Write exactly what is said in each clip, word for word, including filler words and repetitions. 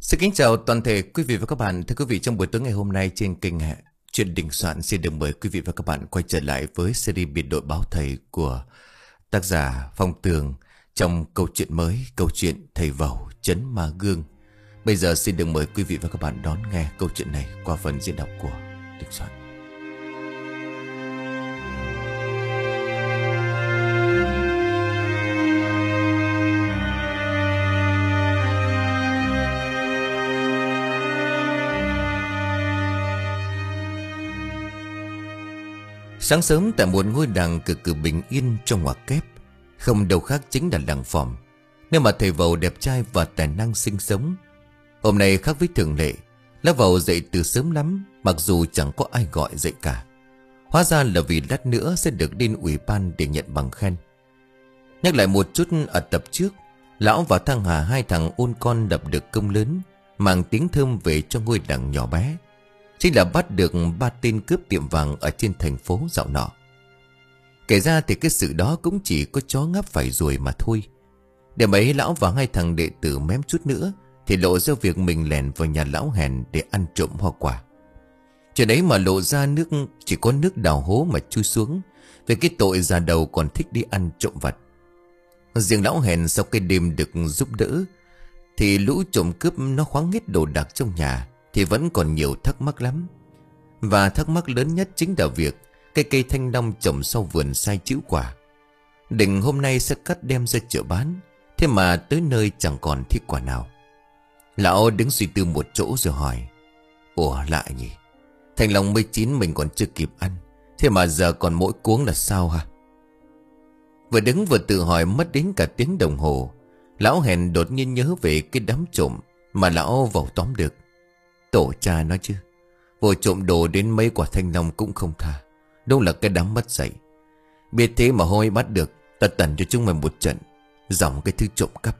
Xin kính chào toàn thể quý vị và các bạn. Thưa quý vị, trong buổi tối ngày hôm nay trên kênh Chuyện Đình Soạn xin được mời quý vị và các bạn quay trở lại với series biệt đội báo thầy của tác giả Phong Tường trong câu chuyện mới, câu chuyện Thầy Vẩu Trấn Ma Gương. Bây giờ xin được mời quý vị và các bạn đón nghe câu chuyện này qua phần diễn đọc của Đình Soạn. Sáng sớm tại một ngôi làng cực kỳ bình yên trong ngoặc kép, không đâu khác chính là làng Phòm, nơi mà thầy Vẩu đẹp trai và tài năng sinh sống. Hôm nay khác với thường lệ, lá Vẩu dậy từ sớm lắm, mặc dù chẳng có ai gọi dậy cả. Hóa ra là vì lát nữa sẽ được lên ủy ban để nhận bằng khen. Nhắc lại một chút, ở tập trước, lão và thằng Hà, hai thằng ôn con lập được công lớn, mang tiếng thơm về cho ngôi làng nhỏ bé. Chính là bắt được ba tên cướp tiệm vàng ở trên thành phố dạo nọ. Kể ra thì cái sự đó cũng chỉ có chó ngáp phải ruồi mà thôi. Để mấy lão và hai thằng đệ tử mém chút nữa thì lộ ra việc mình lèn vào nhà lão hèn để ăn trộm hoa quả. Chuyện ấy mà lộ ra nước chỉ có nước đào hố mà chui xuống, về cái tội già đầu còn thích đi ăn trộm vặt. Riêng lão hèn sau cái đêm được giúp đỡ thì lũ trộm cướp nó khoáng hết đồ đạc trong nhà thì vẫn còn nhiều thắc mắc lắm. Và thắc mắc lớn nhất chính là việc cây cây thanh long trồng sau vườn sai chữ quả. Định hôm nay sẽ cắt đem ra chợ bán, thế mà tới nơi chẳng còn thích quả nào. Lão đứng suy tư một chỗ rồi hỏi: Ủa lạ nhỉ, thanh long mới chín mình còn chưa kịp ăn, thế mà giờ còn mỗi cuống là sao hả? Vừa đứng vừa tự hỏi mất đến cả tiếng đồng hồ, lão hèn đột nhiên nhớ về cái đám trộm mà lão vào tóm được. Tổ cha nói chứ, vô trộm đồ đến mấy quả thanh long cũng không tha, đúng là cái đám mất dạy. Biết thế mà hôm ấy bắt được, ta tẩn cho chúng mày một trận, dòng cái thứ trộm cắp.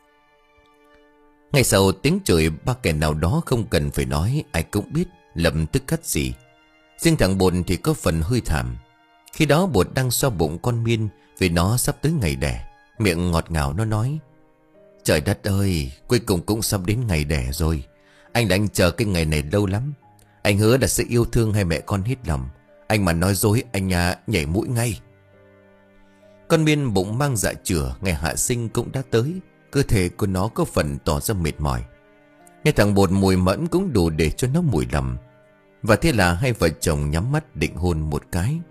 Ngày sau tiếng chửi ba kẻ nào đó không cần phải nói, ai cũng biết, lập tức cắt xỉ. Riêng thằng Bột thì có phần hơi thảm. Khi đó Bột đang xoa bụng con Miên vì nó sắp tới ngày đẻ. Miệng ngọt ngào nó nói: Trời đất ơi, cuối cùng cũng sắp đến ngày đẻ rồi. Anh đã anh chờ cái ngày này lâu lắm. Anh hứa là sẽ yêu thương hai mẹ con hết lòng. Anh mà nói dối anh à, nhảy mũi ngay. Con Miên bụng mang dạ chửa, ngày hạ sinh cũng đã tới. Cơ thể của nó có phần tỏ ra mệt mỏi. Nghe thằng Bột mùi mẫn cũng đủ để cho nó mùi lầm. Và thế là hai vợ chồng nhắm mắt định hôn một cái.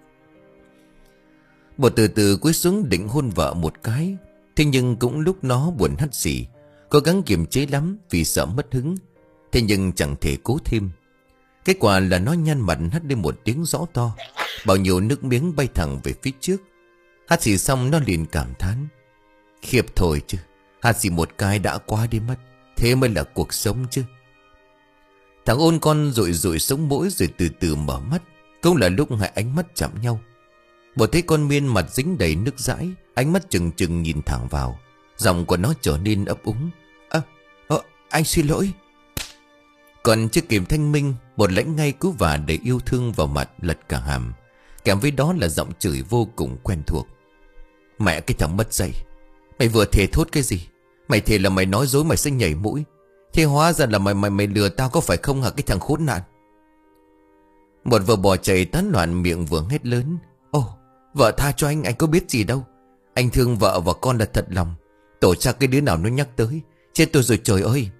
Bột từ từ cúi xuống định hôn vợ một cái. Thế nhưng cũng lúc nó buồn hắt xì, cố gắng kiềm chế lắm vì sợ mất hứng. Thế nhưng chẳng thể cố thêm. Kết quả là nó nhăn mặt hắt lên một tiếng rõ to. Bao nhiêu nước miếng bay thẳng về phía trước. Hắt xì xong nó liền cảm thán: Khiếp thôi chứ, hắt xì một cái đã quá đi mất. Thế mới là cuộc sống chứ. Thằng ôn con rụi rụi sống mũi rồi từ từ mở mắt. Cũng là lúc hai ánh mắt chạm nhau. Bột thấy con Miên mặt dính đầy nước dãi, ánh mắt chừng chừng nhìn thẳng vào. Giọng của nó trở nên ấp úng: À, à, anh xin lỗi. Còn chưa kịp thanh minh, Bột lãnh ngay cú vả để yêu thương vào mặt lật cả hàm. Kèm với đó là giọng chửi vô cùng quen thuộc: Mẹ cái thằng mất dạy, mày vừa thề thốt cái gì? Mày thề là mày nói dối mày sẽ nhảy mũi. Thế hóa ra là mày mày mày lừa tao có phải không hả cái thằng khốn nạn? Bột vừa bỏ chạy tán loạn miệng vừa hét lớn: Ồ, vợ tha cho anh, anh có biết gì đâu. Anh thương vợ và con là thật lòng. Tổ cha cái đứa nào nó nhắc tới, chết tôi rồi trời ơi.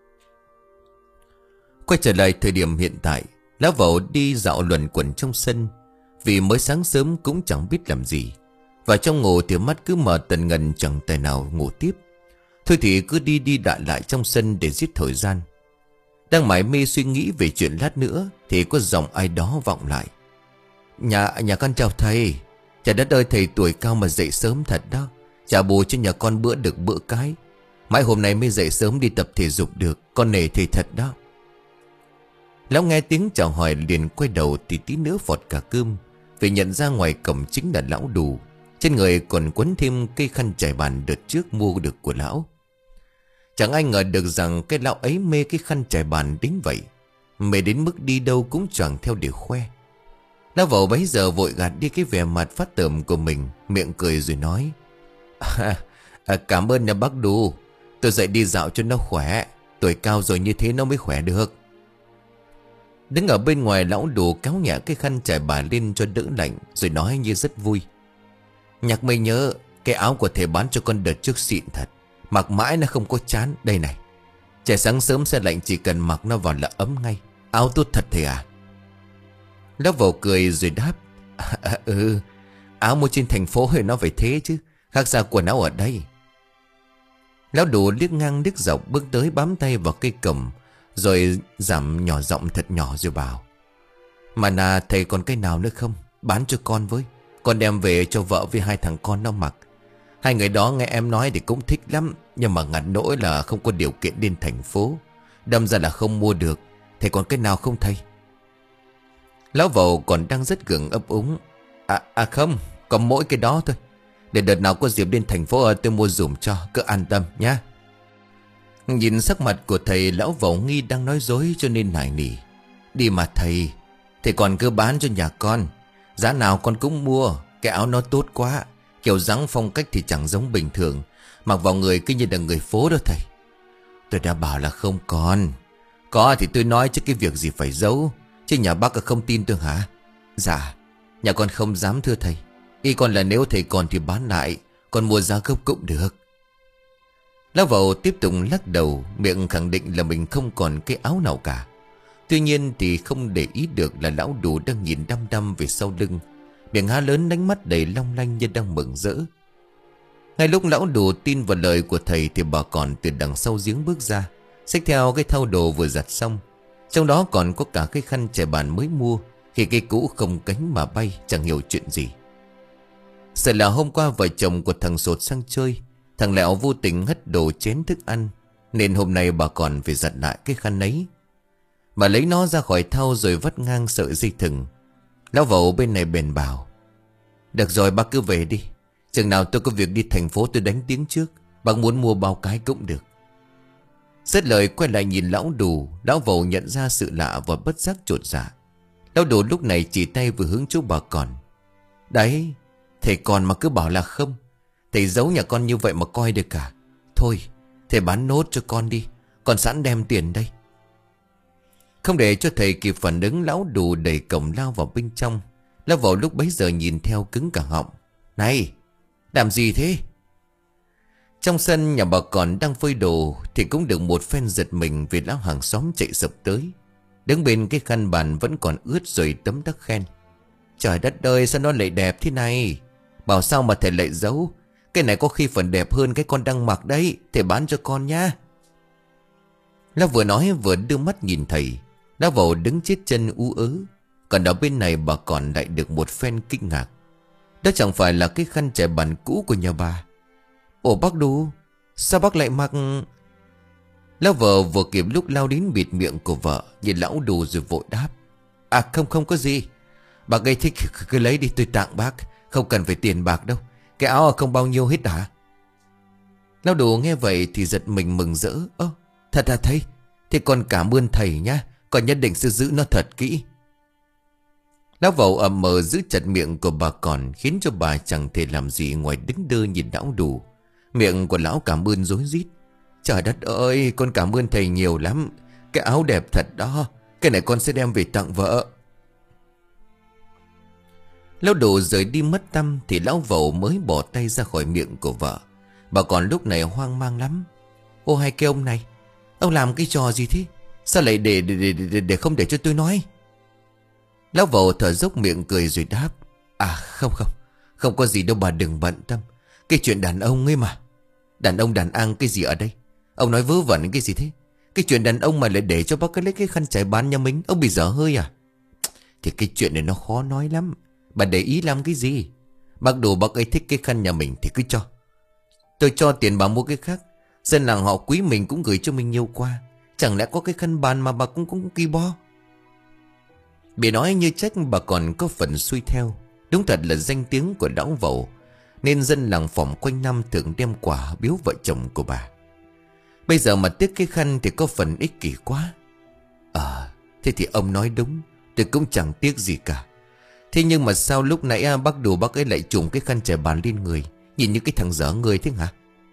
Quay trở lại thời điểm hiện tại, lão Vẩu đi dạo luẩn quẩn trong sân. Vì mới sáng sớm cũng chẳng biết làm gì, và trong ngủ thì mắt cứ mở tần ngần chẳng tài nào ngủ tiếp. Thôi thì cứ đi đi lại lại trong sân để giết thời gian. Đang mải mê suy nghĩ về chuyện lát nữa thì có giọng ai đó vọng lại: Nhà nhà con chào thầy. Trời đất ơi, thầy tuổi cao mà dậy sớm thật đó. Trả bù cho nhà con bữa được bữa cái. Mãi hôm nay mới dậy sớm đi tập thể dục được. Con nể thầy thật đó. Lão nghe tiếng chào hỏi liền quay đầu thì tí nữa phọt cả cơm, vì nhận ra ngoài cổng chính là lão Đù. Trên người còn quấn thêm cây khăn trải bàn đợt trước mua được của lão. Chẳng ai ngờ được rằng cái lão ấy mê cái khăn trải bàn đến vậy. Mê đến mức đi đâu cũng choàng theo để khoe. Lão Vẩu bấy giờ vội gạt đi cái vẻ mặt phát tởm của mình, miệng cười rồi nói: à, à, Cảm ơn nhà bác Đù. Tôi dậy đi dạo cho nó khỏe. Tuổi cao rồi như thế nó mới khỏe được. Đứng ở bên ngoài, lão Đủ kéo nhẹ cái khăn trải bà lên cho đỡ lạnh, rồi nói như rất vui: Nhạc mày nhớ, cái áo của thầy bán cho con đợt trước xịn thật, mặc mãi nó không có chán. Đây này, trời sáng sớm xe lạnh chỉ cần mặc nó vào là ấm ngay. Áo tốt thật thầy à? Lão Vẩu cười rồi đáp: à, à, Ừ, áo mua trên thành phố thì nó phải thế chứ, khác xa quần áo ở đây. Lão Đủ liếc ngang liếc dọc bước tới, bám tay vào cây cẩm, rồi giảm nhỏ giọng thật nhỏ rồi bảo: Mà nà thầy còn cái nào nữa không? Bán cho con với, con đem về cho vợ với hai thằng con nó mặc. Hai người đó nghe em nói thì cũng thích lắm, nhưng mà ngặt nỗi là không có điều kiện đến thành phố, đâm ra là không mua được. Thầy còn cái nào không thầy? Lão Vẩu còn đang rất gượng ấp úng: À, à không, còn mỗi cái đó thôi. Để đợt nào có dịp đến thành phố tôi mua dùm cho, cứ an tâm nhá. Nhìn sắc mặt của thầy, lão Vẩu nghi đang nói dối cho nên nài nỉ: Đi mà thầy, thầy còn cứ bán cho nhà con, giá nào con cũng mua. Cái áo nó tốt quá, kiểu dáng phong cách thì chẳng giống bình thường, mặc vào người cứ như là người phố đó thầy. Tôi đã bảo là không còn. Có thì tôi nói chứ cái việc gì phải giấu. Chứ nhà bác không tin tôi hả? Dạ, nhà con không dám thưa thầy. Ý con là nếu thầy còn thì bán lại, còn mua giá gốc cũng được. Lão Vẩu tiếp tục lắc đầu, miệng khẳng định là mình không còn cái áo nào cả. Tuy nhiên thì không để ý được là lão Đủ đang nhìn đăm đăm về sau lưng, miệng há lớn, ánh mắt đầy long lanh như đang mừng rỡ. Ngay lúc lão Đủ tin vào lời của thầy thì bà còn từ đằng sau giếng bước ra, xách theo cái thau đồ vừa giặt xong. Trong đó còn có cả cái khăn trải bàn mới mua, khi cái cũ không cánh mà bay, chẳng hiểu chuyện gì. Sợ là hôm qua vợ chồng của thằng Sột sang chơi, thằng Lẹo vô tình hất đồ chén thức ăn, nên hôm nay bà còn phải giặt lại cái khăn ấy. Bà lấy nó ra khỏi thau rồi vắt ngang sợi dây thừng. Lão Vẩu bên này bèn bảo: Được rồi, bác cứ về đi. Chừng nào tôi có việc đi thành phố tôi đánh tiếng trước. Bác muốn mua bao cái cũng được. Dứt lời quay lại nhìn lão Đủ, lão Vẩu nhận ra sự lạ và bất giác chột dạ. Lão Đủ lúc này chỉ tay vừa hướng chỗ bà còn: Đấy, thầy còn mà cứ bảo là không. Thầy giấu nhà con như vậy mà coi được cả. Thôi, thầy bán nốt cho con đi, con sẵn đem tiền đây. Không để cho thầy kịp phản ứng, lão Đủ đẩy cổng lao vào bên trong. Lão Vẩu lúc bấy giờ nhìn theo cứng cả họng: Này, làm gì thế? Trong sân nhà bà còn đang phơi đồ thì cũng được một phen giật mình vì lão hàng xóm chạy sập tới. Đứng bên cái khăn bàn vẫn còn ướt rồi tấm tắc khen: Trời đất ơi, sao nó lại đẹp thế này? Bảo sao mà thầy lại giấu? Cái này có khi phần đẹp hơn cái con đang mặc đấy. Thầy bán cho con nhá. Lão vừa nói vừa đưa mắt nhìn thầy. Lão Vẩu đứng chết chân ú ớ. Còn ở bên này bà còn lại được một phen kinh ngạc. Đó chẳng phải là cái khăn trải bàn cũ của nhà bà. Ồ bác Đủ, sao bác lại mặc? Lão vợ vừa kịp lúc lao đến bịt miệng của vợ, nhìn lão Đủ rồi vội đáp: À không không có gì. Bác ấy thích cứ lấy đi, tôi tặng bác. Không cần phải tiền bạc đâu. Cái áo không bao nhiêu hết hả? Lão Đủ nghe vậy thì giật mình mừng rỡ: Ơ, thật à thầy? Thì con cảm ơn thầy nhá. Con nhất định sẽ giữ nó thật kỹ. Lão Vẩu ầm mờ giữ chặt miệng của bà còn, khiến cho bà chẳng thể làm gì ngoài đứng đơ nhìn lão Đủ. Miệng của lão cảm ơn rối rít: Trời đất ơi, con cảm ơn thầy nhiều lắm. Cái áo đẹp thật đó. Cái này con sẽ đem về tặng vợ. Lão Đủ rời đi mất tăm thì lão Vẩu mới bỏ tay ra khỏi miệng của vợ. Bà còn lúc này hoang mang lắm: Ô hai cái ông này, ông làm cái trò gì thế? Sao lại để để, để, để, để không để cho tôi nói? Lão Vẩu thở dốc miệng cười rồi đáp: À không không, không có gì đâu bà đừng bận tâm. Cái chuyện đàn ông ấy mà. Đàn ông đàn ăn cái gì ở đây? Ông nói vớ vẩn cái gì thế? Cái chuyện đàn ông mà lại để cho bác cái lấy cái khăn trải bàn nhà mình, ông bị dở hơi à? Thì cái chuyện này nó khó nói lắm. Bà để ý làm cái gì? Bác Đủ bác ấy thích cái khăn nhà mình thì cứ cho. Tôi cho tiền bà mua cái khác. Dân làng họ quý mình cũng gửi cho mình nhiều qua. Chẳng lẽ có cái khăn bàn mà bà cũng cũng kỳ bo? Bị nói như trách bà còn có phần xuôi theo. Đúng thật là danh tiếng của lão Vẩu, nên dân làng phỏng quanh năm thường đem quà biếu vợ chồng của bà. Bây giờ mà tiếc cái khăn thì có phần ích kỷ quá. Ờ, à, thế thì ông nói đúng. Tôi cũng chẳng tiếc gì cả. Thế nhưng mà sao lúc nãy bác Đủ bác ấy lại trùm cái khăn trải bàn lên người, nhìn như cái thằng dở người thế hả?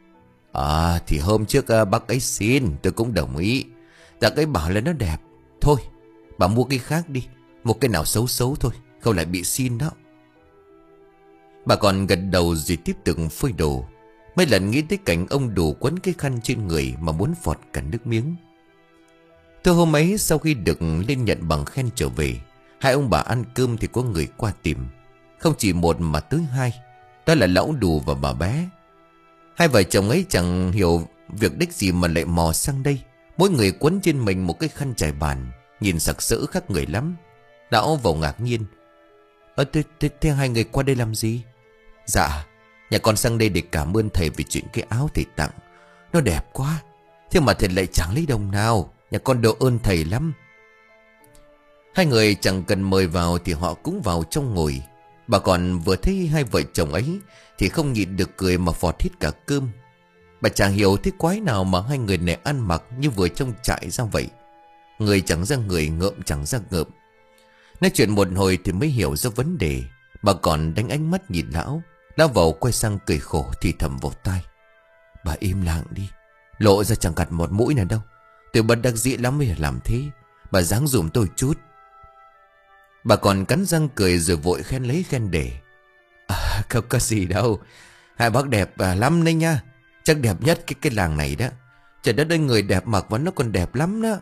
À thì hôm trước uh, bác ấy xin tôi cũng đồng ý. Bác ấy bảo là nó đẹp. Thôi bà mua cái khác đi. Một cái nào xấu xấu thôi, không lại bị xin đó. Bà còn gật đầu rồi tiếp tục phơi đồ. Mấy lần nghĩ tới cảnh ông Đủ quấn cái khăn trên người mà muốn phọt cả nước miếng. Từ hôm ấy sau khi được lên nhận bằng khen trở về, hai ông bà ăn cơm thì có người qua tìm. Không chỉ một mà tới hai. Đó là lão Đủ và bà bé. Hai vợ chồng ấy chẳng hiểu việc đích gì mà lại mò sang đây. Mỗi người quấn trên mình một cái khăn trải bàn, nhìn sặc sỡ khác người lắm. Lão vào ngạc nhiên. Ơ thế, thế, thế hai người qua đây làm gì? Dạ nhà con sang đây để cảm ơn thầy vì chuyện cái áo thầy tặng. Nó đẹp quá. Thế mà thầy lại chẳng lấy đồng nào. Nhà con độ ơn thầy lắm. Hai người chẳng cần mời vào thì họ cũng vào trong ngồi. Bà còn vừa thấy hai vợ chồng ấy thì không nhịn được cười mà phọt hết cả cơm. Bà chẳng hiểu thế quái nào mà hai người này ăn mặc như vừa trong trại ra vậy. Người chẳng ra người, ngợm chẳng ra ngợm. Nói chuyện một hồi thì mới hiểu ra vấn đề. Bà còn đánh ánh mắt nhìn lão. Lão vào quay sang cười khổ thì thầm vào tai. Bà im lặng đi. Lộ ra chẳng gặt một mũi nào đâu. Tôi bất đắc dĩ lắm mới làm thế. Bà dáng dùm tôi chút. Bà còn cắn răng cười rồi vội khen lấy khen để. À, không có gì đâu. Hai bác đẹp à, lắm đấy nha. Chắc đẹp nhất cái cái làng này đó. Trời đất ơi, người đẹp mặc và nó còn đẹp lắm đó.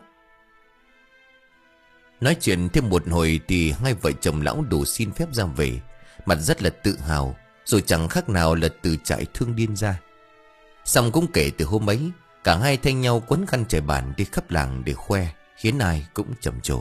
Nói chuyện thêm một hồi thì hai vợ chồng lão Đủ xin phép ra về. Mặt rất là tự hào. Rồi chẳng khác nào là từ trại thương điên ra. Xong cũng kể từ hôm ấy, cả hai thanh nhau quấn khăn trải bàn đi khắp làng để khoe, khiến ai cũng trầm trồ.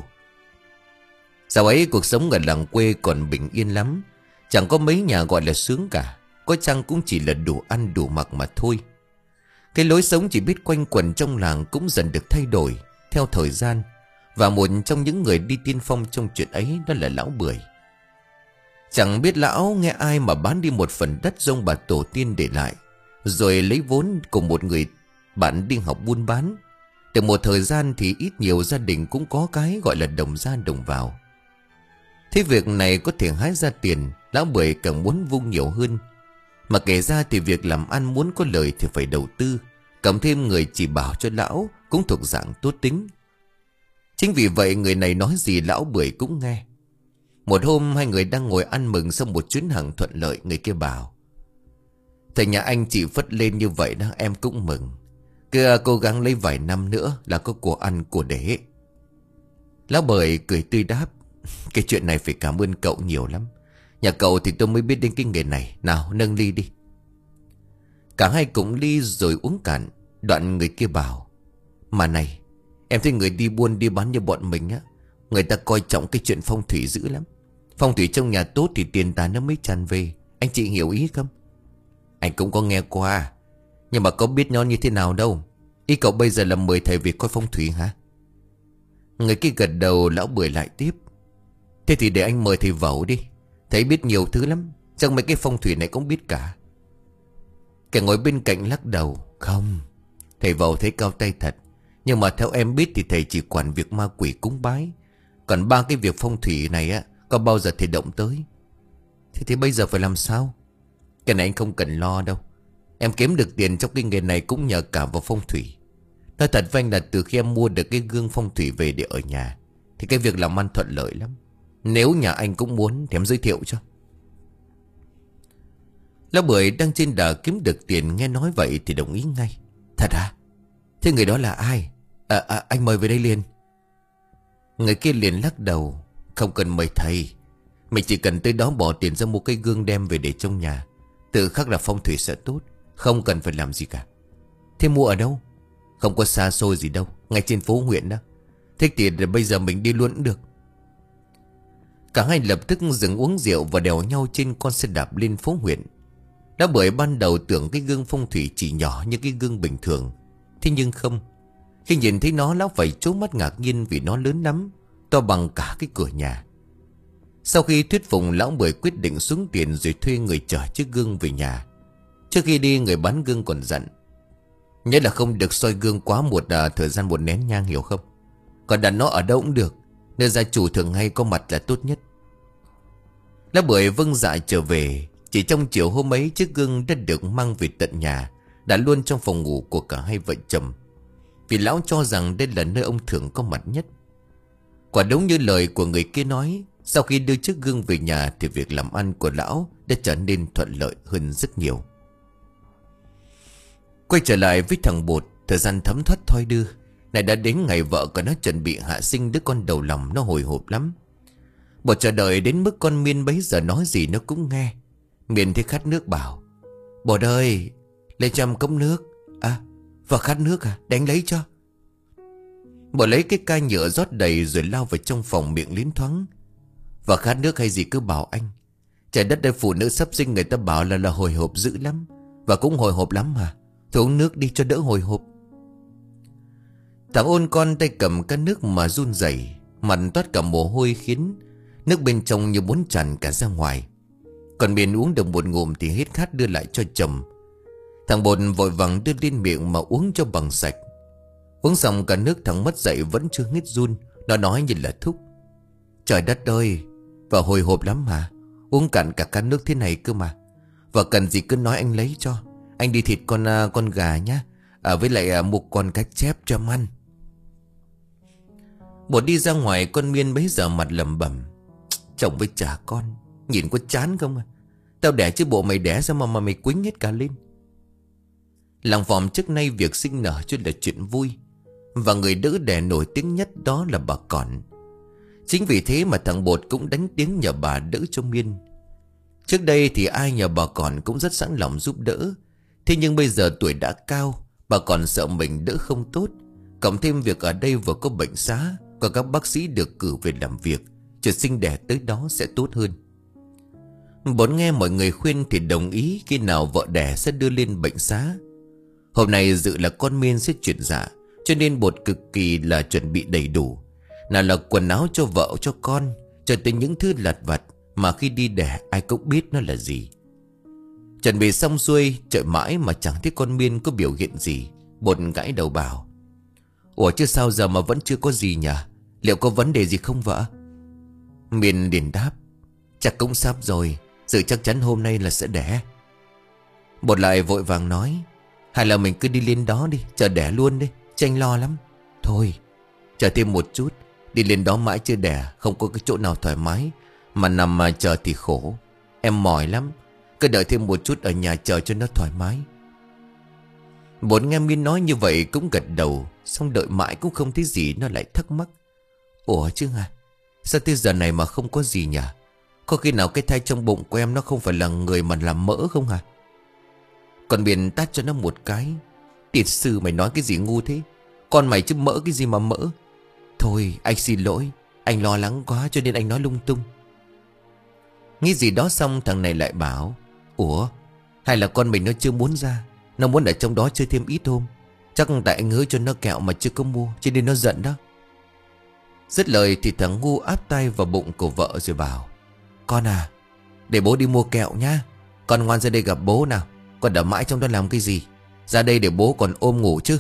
Sau ấy cuộc sống ở làng quê còn bình yên lắm. Chẳng có mấy nhà gọi là sướng cả. Có chăng cũng chỉ là đủ ăn đủ mặc mà thôi. Cái lối sống chỉ biết quanh quẩn trong làng cũng dần được thay đổi theo thời gian. Và một trong những người đi tiên phong trong chuyện ấy đó là lão Bưởi. Chẳng biết lão nghe ai mà bán đi một phần đất do ông bà tổ tiên để lại, rồi lấy vốn cùng một người bạn đi học buôn bán. Từ một thời gian thì ít nhiều gia đình cũng có cái gọi là đồng ra đồng vào. Thế việc này có thể hái ra tiền, lão Bưởi càng muốn vung nhiều hơn. Mà kể ra thì việc làm ăn muốn có lời thì phải đầu tư. Cộng thêm người chỉ bảo cho lão cũng thuộc dạng tốt tính. Chính vì vậy người này nói gì lão Bưởi cũng nghe. Một hôm hai người đang ngồi ăn mừng sau một chuyến hàng thuận lợi, người kia bảo: Thầy nhà anh chị phất lên như vậy đó, em cũng mừng. Cứ cố gắng lấy vài năm nữa là có của ăn của để. Lão Bưởi cười tươi đáp: Cái chuyện này phải cảm ơn cậu nhiều lắm. Nhà cậu thì tôi mới biết đến cái nghề này. Nào nâng ly đi. Cả hai cùng ly rồi uống cạn. Đoạn người kia bảo: Mà này, em thấy người đi buôn đi bán như bọn mình á, người ta coi trọng cái chuyện phong thủy dữ lắm. Phong thủy trong nhà tốt thì tiền tài nó mới tràn về. Anh chị hiểu ý không? Anh cũng có nghe qua, nhưng mà có biết nó như thế nào đâu. Ý cậu bây giờ là mời thầy về coi phong thủy hả? Người kia gật đầu. Lão Bưởi lại tiếp: Thế thì để anh mời thầy Vẩu đi. Thầy biết nhiều thứ lắm. Trong mấy cái phong thủy này cũng biết cả. Kẻ ngồi bên cạnh lắc đầu: Không, thầy Vẩu thấy cao tay thật. Nhưng mà theo em biết thì thầy chỉ quản việc ma quỷ cúng bái. Còn ba cái việc phong thủy này á, có bao giờ thầy động tới. Thế thì bây giờ phải làm sao? Cái này anh không cần lo đâu. Em kiếm được tiền trong cái nghề này cũng nhờ cả vào phong thủy. Nói thật với anh là từ khi em mua được cái gương phong thủy về để ở nhà thì cái việc làm ăn thuận lợi lắm. Nếu nhà anh cũng muốn thì em giới thiệu cho. Lão Bưởi đang trên đà kiếm được tiền nghe nói vậy thì đồng ý ngay. Thật à? Thế người đó là ai? À, à, anh mời về đây liền. Người kia liền lắc đầu: Không cần mời thầy. Mình chỉ cần tới đó bỏ tiền ra mua cái gương đem về để trong nhà. Tự khắc là phong thủy sẽ tốt. Không cần phải làm gì cả. Thế mua ở đâu? Không có xa xôi gì đâu, ngay trên phố huyện đó. Thích thì bây giờ mình đi luôn cũng được. Cả hai lập tức dừng uống rượu và đèo nhau trên con xe đạp lên phố huyện. Đã bởi ban đầu tưởng cái gương phong thủy chỉ nhỏ như cái gương bình thường. Thế nhưng không. Khi nhìn thấy nó, lão phải trố mắt ngạc nhiên vì nó lớn lắm, to bằng cả cái cửa nhà. Sau khi thuyết phục, lão Bưởi quyết định xuống tiền rồi thuê người chở chiếc gương về nhà. Trước khi đi, người bán gương còn dặn: Nhớ là không được soi gương quá một à, thời gian một nén nhang, hiểu không? Còn đặt nó ở đâu cũng được, nơi gia chủ thường hay có mặt là tốt nhất. Lão Bưởi vâng dạ trở về. Chỉ trong chiều hôm ấy, chiếc gương đã được mang về tận nhà, đã luôn trong phòng ngủ của cả hai vợ chồng, vì lão cho rằng đây là nơi ông thường có mặt nhất. Quả đúng như lời của người kia nói, sau khi đưa chiếc gương về nhà thì việc làm ăn của lão đã trở nên thuận lợi hơn rất nhiều. Quay trở lại với thằng Bột, thời gian thấm thoát thoi đưa. Này đã đến ngày vợ của nó chuẩn bị hạ sinh đứa con đầu lòng, nó hồi hộp lắm. Bột chờ đợi đến mức con Miên bấy giờ nói gì nó cũng nghe. Miên thấy khát nước bảo: Bột ơi, lấy cho em cốc nước. À, vợ khát nước à, để anh lấy cho. Bột lấy cái ca nhựa rót đầy rồi lao vào trong phòng, miệng liến thoáng: Vợ khát nước hay gì cứ bảo anh. Trời đất đây, phụ nữ sắp sinh người ta bảo là là hồi hộp dữ lắm. Và cũng hồi hộp lắm mà. Thôi uống nước đi cho đỡ hồi hộp. Thằng Ôn con tay cầm cái nước mà run rẩy, mặt toát cả mồ hôi khiến nước bên trong như muốn tràn cả ra ngoài. Còn Miên uống được một ngụm thì hết khát đưa lại cho chồng. Thằng Bột vội vàng đưa lên miệng mà uống cho bằng sạch. Uống xong cả nước thằng mất dậy vẫn chưa hết run. Nó nói như là thúc: Trời đất ơi, vợ hồi hộp lắm mà. Uống cạn cả can nước thế này cơ mà. Vợ cần gì cứ nói anh lấy cho. Anh đi thịt con con gà nhá, à, với lại à, một con cá chép cho em ăn. Bột đi ra ngoài, con Miên bấy giờ mặt lẩm bẩm: Chồng với trả con, nhìn có chán không à? Tao đẻ chứ bộ mày đẻ sao mà, mà mày quýnh hết cả lên. Làng Vòm trước nay việc sinh nở chứ là chuyện vui, và người đỡ đẻ nổi tiếng nhất đó là bà Cỏn. Chính vì thế mà thằng Bột cũng đánh tiếng nhờ bà đỡ cho Miên. Trước đây thì ai nhờ bà Cỏn cũng rất sẵn lòng giúp đỡ. Thế nhưng bây giờ tuổi đã cao, bà còn sợ mình đỡ không tốt. Cộng thêm việc ở đây vừa có bệnh xá, có các bác sĩ được cử về làm việc, chờ sinh đẻ tới đó sẽ tốt hơn. Bột nghe mọi người khuyên thì đồng ý, khi nào vợ đẻ sẽ đưa lên bệnh xá. Hôm nay dự là con Miên sẽ chuyển dạ, cho nên Bột cực kỳ là chuẩn bị đầy đủ. Nào là quần áo cho vợ cho con, cho tới những thứ lặt vặt mà khi đi đẻ ai cũng biết nó là gì. Chuẩn bị xong xuôi, đợi mãi mà chẳng thấy con Miên có biểu hiện gì. Bột gãi đầu bảo: Ủa chứ sao giờ mà vẫn chưa có gì nhỉ? Liệu có vấn đề gì không vợ? Miên liền đáp: Chắc cũng sắp rồi, dự chắc chắn hôm nay là sẽ đẻ. Bột lại vội vàng nói: Hay là mình cứ đi lên đó đi, chờ đẻ luôn đi, chứ anh lo lắm. Thôi, chờ thêm một chút. Đi lên đó mãi chưa đẻ, không có cái chỗ nào thoải mái, mà nằm mà chờ thì khổ. Em mỏi lắm, cứ đợi thêm một chút ở nhà chờ cho nó thoải mái. Bột nghe Miên nói như vậy cũng gật đầu. Xong đợi mãi cũng không thấy gì, nó lại thắc mắc: Ủa chứ à, sao tới giờ này mà không có gì nhỉ? Có khi nào cái thai trong bụng của em nó không phải là người mà làm mỡ không hả? Còn Miên tát cho nó một cái: Tiệt sư, mày nói cái gì ngu thế? Con mày chứ mỡ cái gì mà mỡ. Thôi anh xin lỗi, anh lo lắng quá cho nên anh nói lung tung. Nghĩ gì đó xong thằng này lại bảo: Ủa, hay là con mình nó chưa muốn ra, nó muốn ở trong đó chơi thêm ít hôm. Chắc tại anh hứa cho nó kẹo mà chưa có mua, cho nên nó giận đó. Dứt lời thì thằng ngu áp tay vào bụng của vợ rồi bảo: Con à, để bố đi mua kẹo nhá. Con ngoan ra đây gặp bố nào. Con đã mãi trong đó làm cái gì? Ra đây để bố còn ôm ngủ chứ.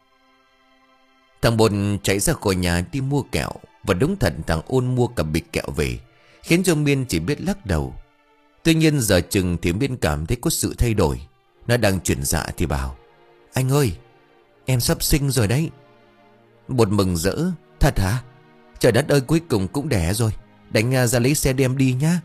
Thằng Bột chạy ra khỏi nhà đi mua kẹo. Và đúng thật thằng Ôn mua cả bịch kẹo về, khiến cho Miên chỉ biết lắc đầu. Tuy nhiên giờ chừng thì Miên cảm thấy có sự thay đổi. Nó đang chuyển dạ thì bảo: Anh ơi, em sắp sinh rồi đấy. Bột mừng rỡ: Thật hả? Trời đất ơi, cuối cùng cũng đẻ rồi. Đánh ra lấy xe đem đi nhá.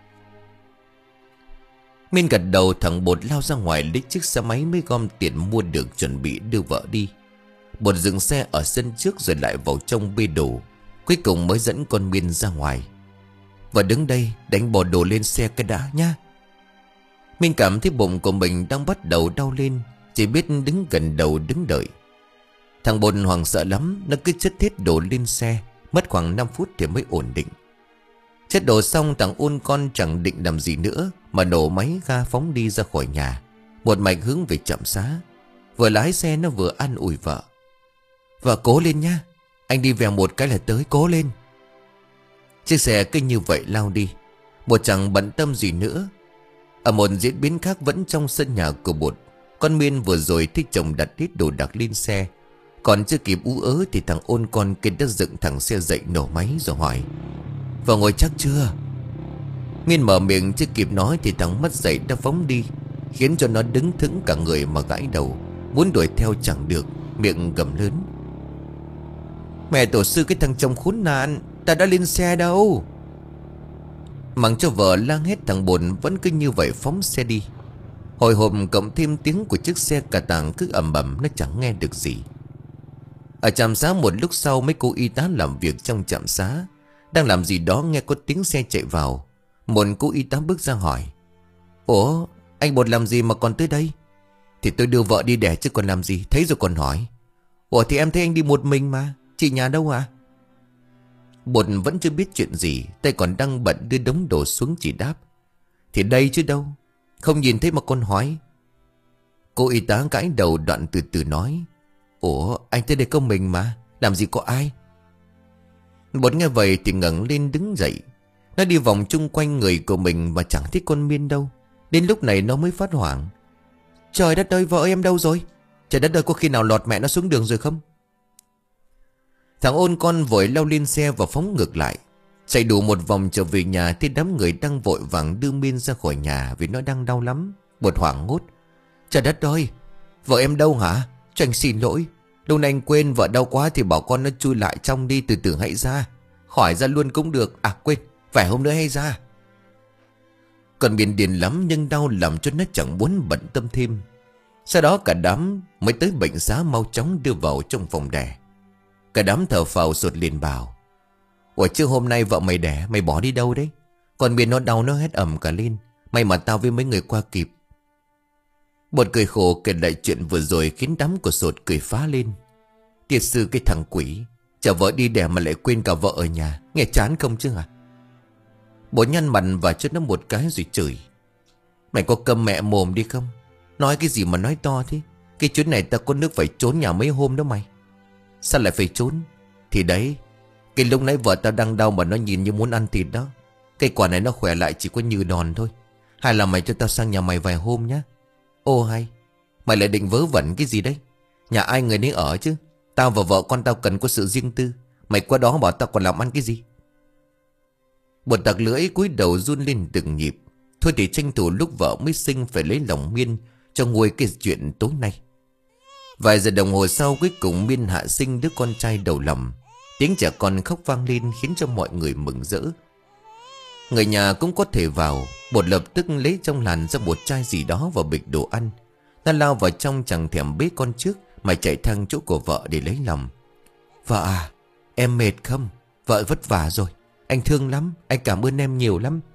Miên gật đầu. Thằng Bột lao ra ngoài lấy chiếc xe máy mới gom tiền mua được, chuẩn bị đưa vợ đi. Bột dừng xe ở sân trước rồi lại vào trong bê đồ, cuối cùng mới dẫn con Miên ra ngoài. Và đứng đây đánh bỏ đồ lên xe cái đã nhá. Miên cảm thấy bụng của mình đang bắt đầu đau lên, chỉ biết đứng gần đầu đứng đợi. Thằng Bột hoảng sợ lắm, nó cứ chất hết đồ lên xe. Mất khoảng năm phút thì mới ổn định. Chất đồ xong thằng Ôn con chẳng định làm gì nữa, mà nổ máy ga phóng đi ra khỏi nhà, một mạch hướng về trạm xá. Vừa lái xe nó vừa an ủi vợ: Vợ cố lên nha, anh đi vèo một cái là tới, cố lên. Chiếc xe cứ như vậy lao đi. Bột chẳng bận tâm gì nữa. Ở một diễn biến khác, vẫn trong sân nhà của Bột, con Miên vừa rồi thấy chồng đặt hết đồ đạc lên xe. Còn chưa kịp ú ớ thì thằng Ôn con kia đã dựng thẳng xe dậy, nổ máy rồi hỏi: Vợ ngồi chắc chưa? Miên mở miệng chưa kịp nói thì thằng mất dậy đã phóng đi, khiến cho nó đứng thững cả người mà gãi đầu, muốn đuổi theo chẳng được, miệng gầm lớn: "Mẹ tổ sư, cái thằng chồng khốn nạn, ta đã lên xe đâu!" Mặc cho vợ la hét, thằng Bồn vẫn cứ như vậy phóng xe đi. Hồi hộp cộng thêm tiếng của chiếc xe cà tàng cứ ầm ầm, nó chẳng nghe được gì. Ở trạm xá một lúc sau, mấy cô y tá làm việc trong trạm xá đang làm gì đó nghe có tiếng xe chạy vào. Một cô y tá bước ra hỏi: "Ủa, anh Bột làm gì mà còn tới đây?" "Thì tôi đưa vợ đi đẻ chứ còn làm gì, thấy rồi còn hỏi." "Ủa thì em thấy anh đi một mình mà, chị nhà đâu à?" Bột vẫn chưa biết chuyện gì, tay còn đang bận đưa đống đồ xuống chỉ đáp: "Thì đây chứ đâu, không nhìn thấy mà con hỏi." Cô y tá gãi đầu đoạn từ từ nói: "Ủa, anh tới đây có mình mà, làm gì có ai." Bột nghe vậy thì ngẩng lên đứng dậy. Nó đi vòng chung quanh người của mình mà chẳng thấy con Miên đâu. Đến lúc này nó mới phát hoảng: "Trời đất ơi, vợ em đâu rồi? Trời đất ơi, có khi nào lọt mẹ nó xuống đường rồi không?" Thằng ôn con vội leo lên xe và phóng ngược lại. Chạy đủ một vòng trở về nhà thì đám người đang vội vàng đưa Miên ra khỏi nhà vì nó đang đau lắm. Bột hoảng hốt: "Trời đất ơi, vợ em đâu hả? Cho anh xin lỗi. Lúc này anh quên, vợ đau quá thì bảo con nó chui lại trong đi, từ từ hãy ra. Khỏi ra luôn cũng được. À quên, vài hôm nữa hay ra." Còn Miên điên lắm nhưng đau làm cho nó chẳng muốn bận tâm thêm. Sau đó cả đám mới tới bệnh xá mau chóng đưa vào trong phòng đẻ. Cả đám thở phào sụt liền bảo: "Ủa chứ hôm nay vợ mày đẻ, mày bỏ đi đâu đấy? Còn Miên nó đau nó hét ầm cả lên. May mà tao với mấy người qua kịp." Bột cười khổ kể lại chuyện vừa rồi khiến đám của sột cười phá lên: "Tiệt sư cái thằng quỷ, chở vợ đi đẻ mà lại quên cả vợ ở nhà, nghe chán không chứ hả?" Bột nhăn mặt và cho nó một cái rồi chửi: "Mày có câm mẹ mồm đi không? Nói cái gì mà nói to thế? Cái chuyến này ta có nước phải trốn nhà mấy hôm đó mày." "Sao lại phải trốn?" "Thì đấy, cái lúc nãy vợ tao đang đau mà nó nhìn như muốn ăn thịt đó. Cái quả này nó khỏe lại chỉ có như đòn thôi. Hay là mày cho tao sang nhà mày vài hôm nhá." "Ô hay, mày lại định vớ vẩn cái gì đấy? Nhà ai người nấy ở chứ. Tao và vợ con tao cần có sự riêng tư. Mày qua đó bảo tao còn làm ăn cái gì?" Bột tặc lưỡi cúi đầu run lên từng nhịp. Thôi thì tranh thủ lúc vợ mới sinh phải lấy lòng Miên cho nguôi cái chuyện tối nay. Vài giờ đồng hồ sau cuối cùng Miên hạ sinh đứa con trai đầu lòng. Tiếng trẻ con khóc vang lên khiến cho mọi người mừng rỡ. Người nhà cũng có thể vào. Bột lập tức lấy trong làn ra một chai gì đó vào bịch đồ ăn. Nó lao vào trong chẳng thèm bế con trước mà chạy thang chỗ của vợ để lấy lòng. "Vợ à, em mệt không? Vợ vất vả rồi. Anh thương lắm, anh cảm ơn em nhiều lắm."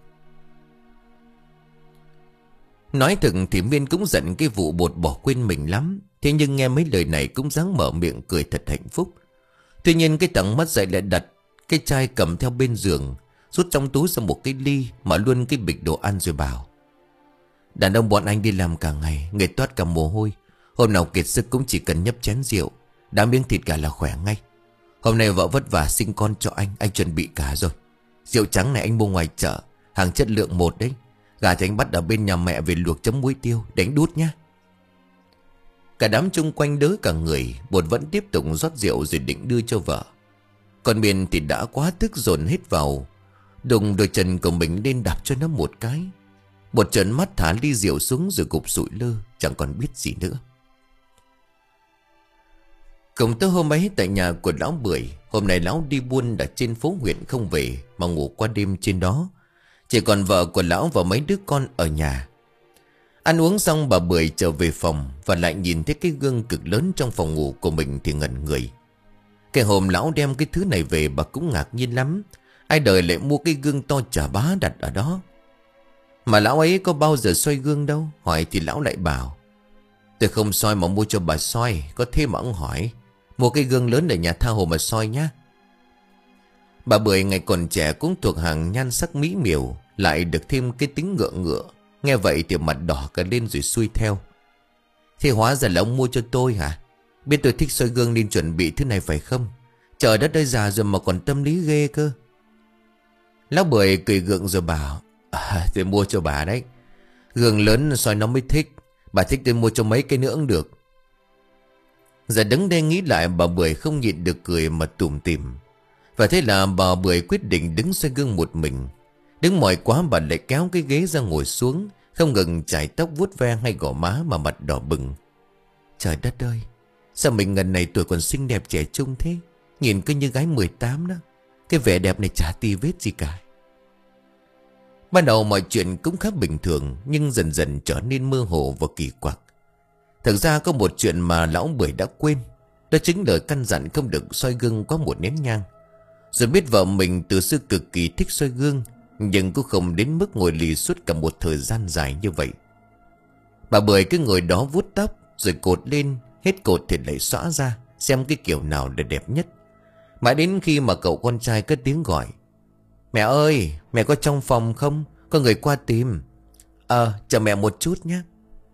Nói thật thì Miên cũng giận cái vụ Bột bỏ quên mình lắm. Thế nhưng nghe mấy lời này cũng dáng mở miệng cười thật hạnh phúc. Tuy nhiên cái thằng mắt dậy lại đặt cái chai cầm theo bên giường, rút trong túi ra một cái ly, mở luôn cái bịch đồ ăn rồi bảo: "Đàn ông bọn anh đi làm cả ngày, người toát cả mồ hôi. Hôm nào kiệt sức cũng chỉ cần nhấp chén rượu, đá miếng thịt gà là khỏe ngay. Hôm nay vợ vất vả sinh con cho anh, anh chuẩn bị cả rồi. Rượu trắng này anh mua ngoài chợ, hàng chất lượng một đấy. Gà thì anh bắt ở bên nhà mẹ về luộc chấm muối tiêu, đánh đút nhá." Cả đám chung quanh đỡ cả người. Bột vẫn tiếp tục rót rượu rồi định đưa cho vợ. Còn Miên thì đã quá tức dồn hết vào, đùng đôi chân của mình lên đạp cho nó một cái. Bột trợn mắt thả ly rượu xuống rồi gục sụi lơ, chẳng còn biết gì nữa. Cùng tới hôm ấy tại nhà của lão Bưởi. Hôm nay lão đi buôn đã trên phố huyện không về mà ngủ qua đêm trên đó. Chỉ còn vợ của lão và mấy đứa con ở nhà. Ăn uống xong bà Bưởi trở về phòng và lại nhìn thấy cái gương cực lớn trong phòng ngủ của mình thì ngẩn người. Cái hôm lão đem cái thứ này về bà cũng ngạc nhiên lắm. Ai đời lại mua cái gương to chà bá đặt ở đó. Mà lão ấy có bao giờ soi gương đâu. Hỏi thì lão lại bảo: "Tôi không soi mà mua cho bà soi." Có thế mà ông hỏi: "Mua cái gương lớn để nhà tha hồ mà soi nhá." Bà Bưởi ngày còn trẻ cũng thuộc hàng nhan sắc mỹ miều, lại được thêm cái tính ngượng ngựa. Nghe vậy thì mặt đỏ cả lên rồi xuôi theo: "Thế hóa ra là ông mua cho tôi hả? Biết tôi thích soi gương nên chuẩn bị thứ này phải không? Trời đất ơi, già rồi mà còn tâm lý ghê cơ." Lão Bưởi cười gượng rồi bảo: "À, tôi mua cho bà đấy. Gương lớn soi nó mới thích. Bà thích tôi mua cho mấy cái nữa cũng được." Giờ đứng đây nghĩ lại bà Bưởi không nhịn được cười mà tủm tỉm. Và thế là bà Bưởi quyết định đứng soi gương một mình. Đứng mỏi quá bà lại kéo cái ghế ra ngồi xuống không ngừng chải tóc vuốt ve hay gò má mà mặt đỏ bừng. Trời đất ơi, sao mình ngần này tuổi còn xinh đẹp trẻ trung thế, nhìn cứ như gái mười tám đó. Cái vẻ đẹp này chả tì vết gì cả. Ban đầu mọi chuyện cũng khá bình thường, nhưng dần dần trở nên mơ hồ và kỳ quặc. Thực ra có một chuyện mà lão Bưởi đã quên. Đó chính lời căn dặn không được soi gương quá một nén nhang. Rồi biết vợ mình từ xưa cực kỳ thích soi gương, nhưng cũng không đến mức ngồi lì suốt cả một thời gian dài như vậy. Bà Bưởi cứ ngồi đó vuốt tóc, rồi cột lên, hết cột thì lại xõa ra, xem cái kiểu nào là đẹp nhất. Mãi đến khi mà cậu con trai cất tiếng gọi: Mẹ ơi, mẹ có trong phòng không? Có người qua tìm. Ờ, chờ mẹ một chút nhé.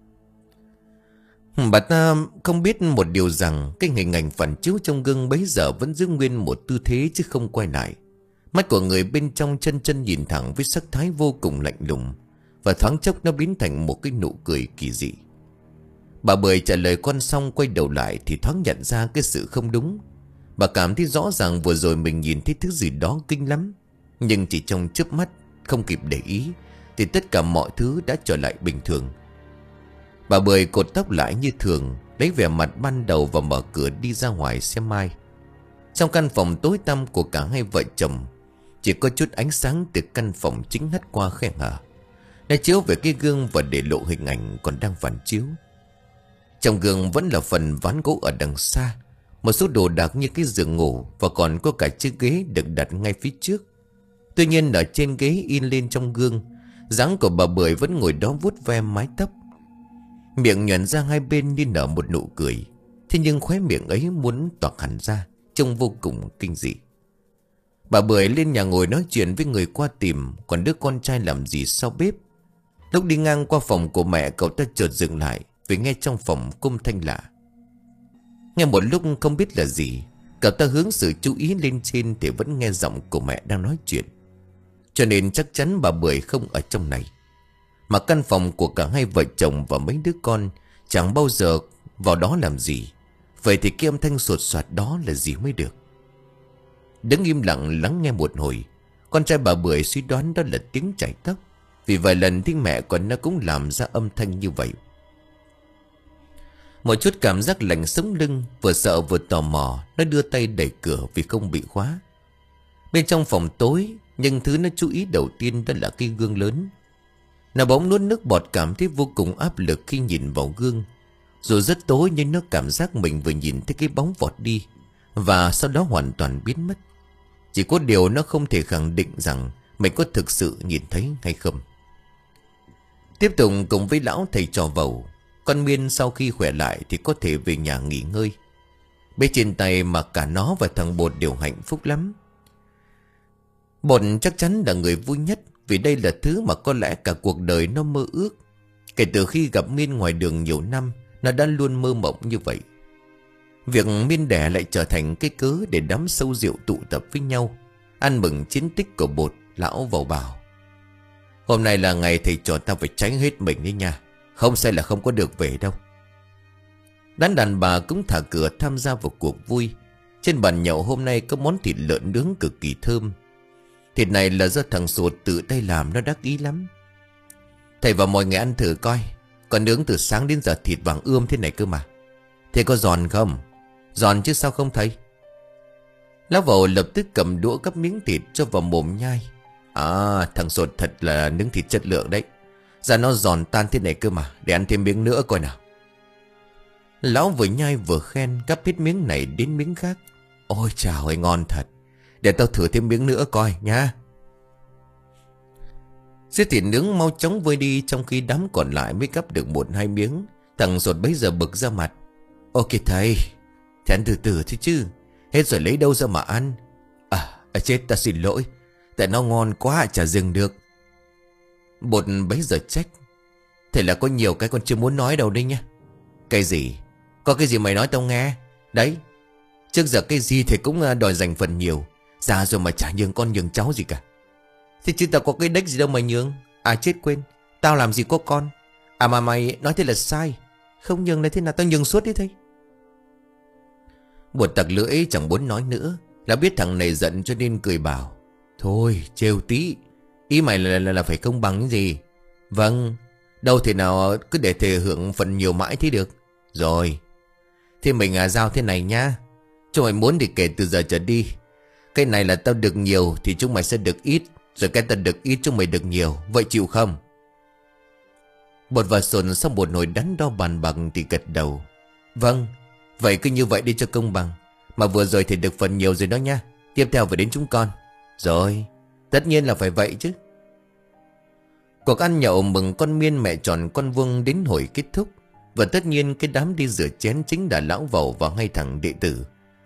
Bà ta không biết một điều rằng cái hình ảnh phản chiếu trong gương bấy giờ vẫn giữ nguyên một tư thế chứ không quay lại. Mắt của người bên trong chân chân nhìn thẳng với sắc thái vô cùng lạnh lùng, và thoáng chốc nó biến thành một cái nụ cười kỳ dị. Bà Bưởi trả lời con xong quay đầu lại thì thoáng nhận ra cái sự không đúng. Bà cảm thấy rõ ràng vừa rồi mình nhìn thấy thứ gì đó kinh lắm, nhưng chỉ trong chớp mắt, không kịp để ý thì tất cả mọi thứ đã trở lại bình thường. Bà Bưởi cột tóc lại như thường, lấy vẻ mặt ban đầu và mở cửa đi ra ngoài xem mai. Trong căn phòng tối tăm của cả hai vợ chồng, chỉ có chút ánh sáng từ căn phòng chính hắt qua khe hở. Nó chiếu về cái gương và để lộ hình ảnh còn đang phản chiếu. Trong gương vẫn là phần ván gỗ ở đằng xa, một số đồ đạc như cái giường ngủ, và còn có cả chiếc ghế được đặt ngay phía trước. Tuy nhiên ở trên ghế in lên trong gương, dáng của bà Bưởi vẫn ngồi đó vuốt ve mái tóc, miệng nhoẻn ra hai bên như nở một nụ cười. Thế nhưng khóe miệng ấy muốn toạc hẳn ra, trông vô cùng kinh dị. Bà Bưởi lên nhà ngồi nói chuyện với người qua tìm, còn đứa con trai làm gì sau bếp. Lúc đi ngang qua phòng của mẹ, cậu ta chợt dừng lại vì nghe trong phòng có âm thanh lạ. Nghe một lúc không biết là gì, cậu ta hướng sự chú ý lên trên thì vẫn nghe giọng của mẹ đang nói chuyện. Cho nên chắc chắn bà Bưởi không ở trong này. Mà căn phòng của cả hai vợ chồng và mấy đứa con chẳng bao giờ vào đó làm gì. Vậy thì cái âm thanh sột soạt đó là gì mới được. Đứng im lặng lắng nghe một hồi, con trai bà Bưởi suy đoán đó là tiếng chảy tóc, vì vài lần tiếng mẹ còn nó cũng làm ra âm thanh như vậy. Một chút cảm giác lạnh sống lưng, vừa sợ vừa tò mò, nó đưa tay đẩy cửa vì không bị khóa. Bên trong phòng tối, nhưng thứ nó chú ý đầu tiên đó là cái gương lớn. Nó bỗng nuốt nước bọt, cảm thấy vô cùng áp lực khi nhìn vào gương. Dù rất tối nhưng nó cảm giác mình vừa nhìn thấy cái bóng vọt đi, và sau đó hoàn toàn biến mất. Chỉ có điều nó không thể khẳng định rằng mình có thực sự nhìn thấy hay không. Tiếp tục cùng với lão thầy trò Vầu, con Miên sau khi khỏe lại thì có thể về nhà nghỉ ngơi. Bên trên tay mà cả nó và thằng Bột đều hạnh phúc lắm. Bột chắc chắn là người vui nhất, vì đây là thứ mà có lẽ cả cuộc đời nó mơ ước. Kể từ khi gặp Miên ngoài đường nhiều năm, nó đã luôn mơ mộng như vậy. Việc Miên đẻ lại trở thành cái cớ để đám sâu rượu tụ tập với nhau, ăn mừng chiến tích của Bột. Lão Vầu bảo: Hôm nay là ngày thầy trò ta phải tránh hết mình đi nha, không sai là không có được về đâu. Đám đàn bà cũng thả cửa tham gia vào cuộc vui. Trên bàn nhậu hôm nay có món thịt lợn nướng cực kỳ thơm. Thịt này là do thằng Sột tự tay làm, nó đắc ý lắm. Thầy và mọi người ăn thử coi, còn nướng từ sáng đến giờ thịt vàng ươm thế này cơ mà. Thế có giòn không? Giòn chứ sao không thầy? Lão Vầu lập tức cầm đũa gắp miếng thịt cho vào mồm nhai. À, thằng Sột thật là nướng thịt chất lượng đấy. Dạ nó giòn tan thế này cơ mà, để ăn thêm miếng nữa coi nào. Lão vừa nhai vừa khen, gắp hết miếng này đến miếng khác. Ôi chào ơi, ngon thật. Để tao thử thêm miếng nữa coi nha. Xiết thịt nướng mau chóng vơi đi, trong khi đám còn lại mới gắp được một hai miếng. Thằng Sột bấy giờ bực ra mặt. Ok thầy, thì ăn từ từ thôi chứ, hết rồi lấy đâu ra mà ăn. À, à chết, ta xin lỗi, tại nó ngon quá chả dừng được. Bột bấy giờ trách. Thế là có nhiều cái con chưa muốn nói đâu đấy nhá. Cái gì? Có cái gì mày nói tao nghe. Đấy, trước giờ cái gì thì cũng đòi dành phần nhiều. Già rồi mà chả nhường con nhường cháu gì cả. Thế chứ tao có cái đếch gì đâu mà nhường. À chết quên, tao làm gì có con. À mà mày nói thế là sai. Không nhường là thế nào, tao nhường suốt đi thôi. Bột tặc lưỡi chẳng muốn nói nữa, là biết thằng này giận cho nên cười bảo: Thôi trêu tí, ý mày là, là, là phải công bằng cái gì. Vâng, Đâu thể nào cứ để thề hưởng phần nhiều mãi thế được. Rồi. Thế mình à, giao thế này nhá. Chúng mày muốn thì kể từ giờ trở đi. Cái này là tao được nhiều thì chúng mày sẽ được ít. Rồi cái tao được ít chúng mày được nhiều. Vậy chịu không? Bột và Sồn sau một hồi đắn đo bàn bạc thì gật đầu. Vâng. Vậy cứ như vậy đi cho công bằng. Mà vừa rồi thì được phần nhiều rồi đó nha. Tiếp theo phải đến chúng con. Rồi. Tất nhiên là phải vậy chứ. Cuộc ăn nhậu mừng con Miên mẹ tròn con Vương đến hồi kết thúc. Và tất nhiên cái đám đi rửa chén chính là lão Vẩu và ngay thằng đệ tử.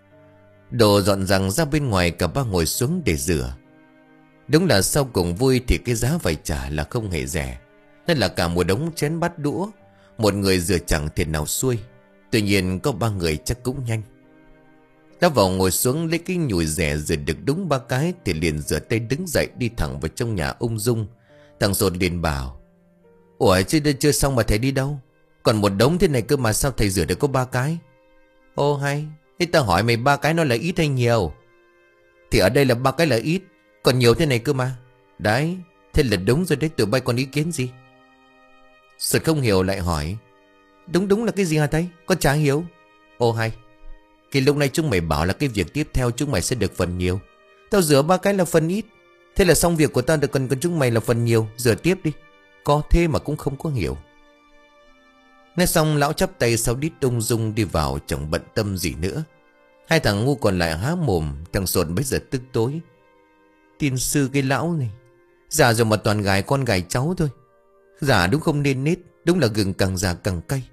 Đồ dọn dàng ra bên ngoài, cả ba ngồi xuống để rửa. Đúng là sau cùng vui thì cái giá phải trả là không hề rẻ. Nên là cả một đống chén bát đũa, một người rửa chẳng thiệt nào xuôi. Tuy nhiên có ba người chắc cũng nhanh. Lão Vẩu ngồi xuống lấy cái nhùi rẻ rửa được đúng ba cái thì liền rửa tay đứng dậy đi thẳng vào trong nhà ung dung. Thằng Sồn liền bảo: Ủa chứ chưa xong mà thầy đi đâu? Còn một đống thế này cơ mà sao thầy rửa được có ba cái? Ô hay. Thế tao hỏi mày ba cái nó là ít hay nhiều? Thì ở đây là ba cái là ít, còn nhiều thế này cơ mà. Đấy. Thế là đúng rồi đấy, tụi bay còn ý kiến gì? Sượt không hiểu lại hỏi: Đúng đúng là cái gì hả thầy? Con chả hiểu. Ô hay. Thì lúc này chúng mày bảo là cái việc tiếp theo chúng mày sẽ được phần nhiều. Tao rửa ba cái là phần ít. Thế là xong việc của tao được, cần cần chúng mày là phần nhiều. Rửa tiếp đi. Có thế mà cũng không có hiểu. Nói xong lão chắp tay sau đít ung dung đi vào, chẳng bận tâm gì nữa. Hai thằng ngu còn lại há mồm. Thằng Sồn bây giờ tức tối: Tiên sư cái lão này, già rồi mà toàn gài con gài cháu thôi. Già đúng không nên nết. Đúng là gừng càng già càng cay.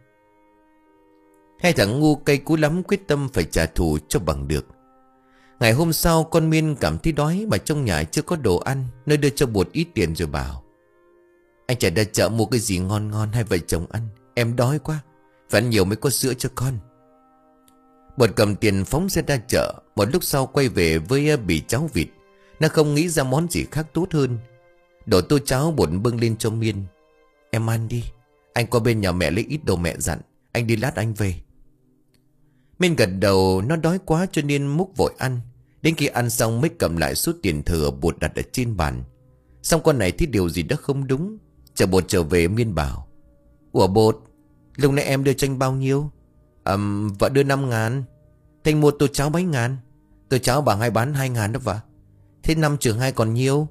Hai thằng ngu cay cú lắm, quyết tâm phải trả thù cho bằng được. Ngày hôm sau con Miên cảm thấy đói mà trong nhà chưa có đồ ăn, nơi đưa cho Bột ít tiền rồi bảo: Anh chạy ra chợ mua cái gì ngon ngon hai vợ chồng ăn. Em đói quá, phải ăn nhiều mới có sữa cho con. Bột cầm tiền phóng xe ra chợ. Một lúc sau quay về với bì cháo vịt. Nó không nghĩ ra món gì khác tốt hơn. Đổ tô cháo Bột bưng lên cho Miên: Em ăn đi. Anh qua bên nhà mẹ lấy ít đồ mẹ dặn. Anh đi lát anh về. Miên gật đầu. Nó đói quá cho nên múc vội ăn. Đến khi ăn xong mới cầm lại số tiền thừa Bột đặt ở trên bàn. Xong con này thấy điều gì đó không đúng. Chờ Bột trở về Miên bảo: Ủa Bột, lúc nãy em đưa cho anh bao nhiêu? À, vợ đưa năm ngàn. Thế anh mua tô cháo mấy ngàn? Tô cháo bà hai bán hai ngàn đó vợ. Thế năm trừ hai còn nhiêu?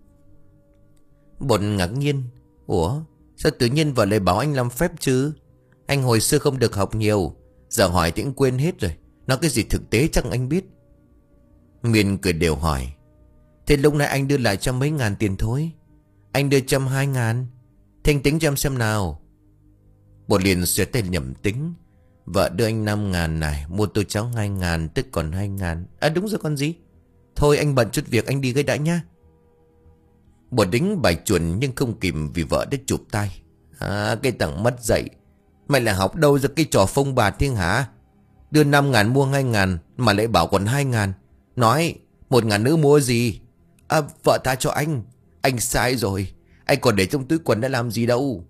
Bột ngạc nhiên: Ủa sao tự nhiên vợ lại bảo anh làm phép chứ? Anh hồi xưa không được học nhiều, giờ hỏi thì cũng quên hết rồi. Nói cái gì thực tế chắc anh biết. Miên cười đều hỏi: Thế lúc nãy anh đưa lại cho mấy ngàn tiền thôi? Anh đưa trăm hai ngàn. Thế anh tính cho em xem nào. Bột liền xuyệt tay nhẩm tính: Vợ đưa anh năm ngàn này, mua tô cháo hai ngàn, tức còn hai ngàn. À đúng rồi còn gì. Thôi anh bận chút việc, anh đi cái đã nha. Bột đính bài chuẩn nhưng không kịp vì vợ đã chụp tay: À cái thằng mất dạy, mày là học đâu ra cái trò phông bạt thiên hả? Đưa năm ngàn mua hai ngàn mà lại bảo còn hai ngàn. Nói một ngàn nữa mua gì? À vợ ta cho anh. Anh sai rồi. Anh còn để trong túi quần đã làm gì đâu.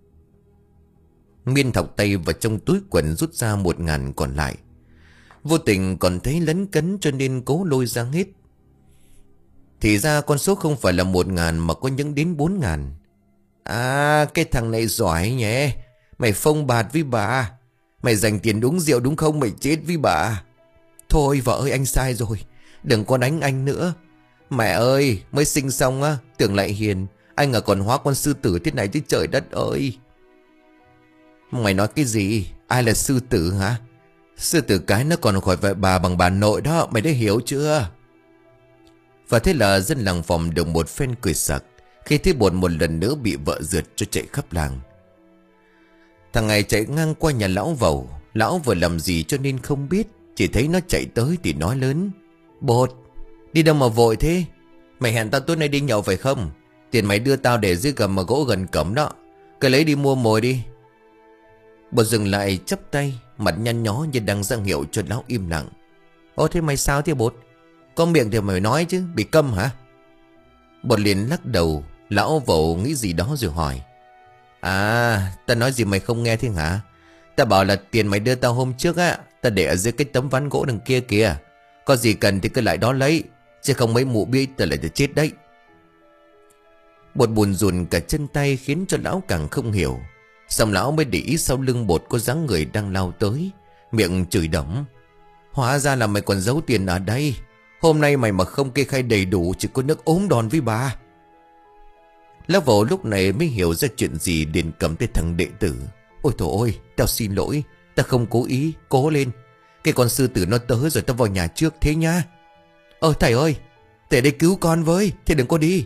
Miên thọc tay vào trong túi quần rút ra một ngàn còn lại. Vô tình còn thấy lấn cấn cho nên cố lôi ra hết. Thì ra con số không phải là một ngàn mà có những đến bốn ngàn. À cái thằng này giỏi nhé. Mày phông bạt với bà. Mày dành tiền uống rượu đúng không? Mày chết với bà. Thôi vợ ơi anh sai rồi. Đừng có đánh anh nữa. Mẹ ơi mới sinh xong á, tưởng lại hiền, anh ngờ còn hóa con sư tử thế này chứ trời đất ơi. Mày nói cái gì? Ai là sư tử hả? Sư tử cái nó còn khỏi vợ bà bằng bà nội đó. Mày đã hiểu chưa? Và thế là dân làng Phòng được một phen cười sặc khi thấy Bột một lần nữa bị vợ rượt cho chạy khắp làng. Thằng này chạy ngang qua nhà lão Vẩu. Lão vừa làm gì cho nên không biết, chỉ thấy nó chạy tới thì nói lớn: Bột, đi đâu mà vội thế? Mày hẹn tao tối nay đi nhậu phải không? Tiền mày đưa tao để dưới gầm mà gỗ gần cổng đó. Cứ lấy đi mua mồi đi. Bột dừng lại chắp tay, mặt nhăn nhó như đang ra hiệu cho lão im lặng. Ô thế mày sao thế Bột? Có miệng thì mày nói chứ, bị câm hả? Bột liền lắc đầu. Lão Vẩu nghĩ gì đó rồi hỏi: À ta nói gì mày không nghe thế hả? Ta bảo là tiền mày đưa tao hôm trước á, ta để ở dưới cái tấm ván gỗ đằng kia kìa. Có gì cần thì cứ lại đó lấy, chứ không mấy mụ biết ta lại chết đấy. Bột buồn rùn cả chân tay khiến cho lão càng không hiểu. Xong lão mới để ý sau lưng Bột có dáng người đang lao tới, miệng chửi đẫm: "Hóa ra là mày còn giấu tiền ở đây. Hôm nay mày mà không kê khai đầy đủ chỉ có nước ốm đòn với bà." Lão Vẩu lúc này mới hiểu ra chuyện gì, liền cầm tay thằng đệ tử: "Ôi trời ơi, tao xin lỗi, tao không cố ý, cố lên. Cái con sư tử nó tới rồi, tao vào nhà trước thế nha." "Ơ thầy ơi, thầy đây cứu con với, thầy đừng có đi."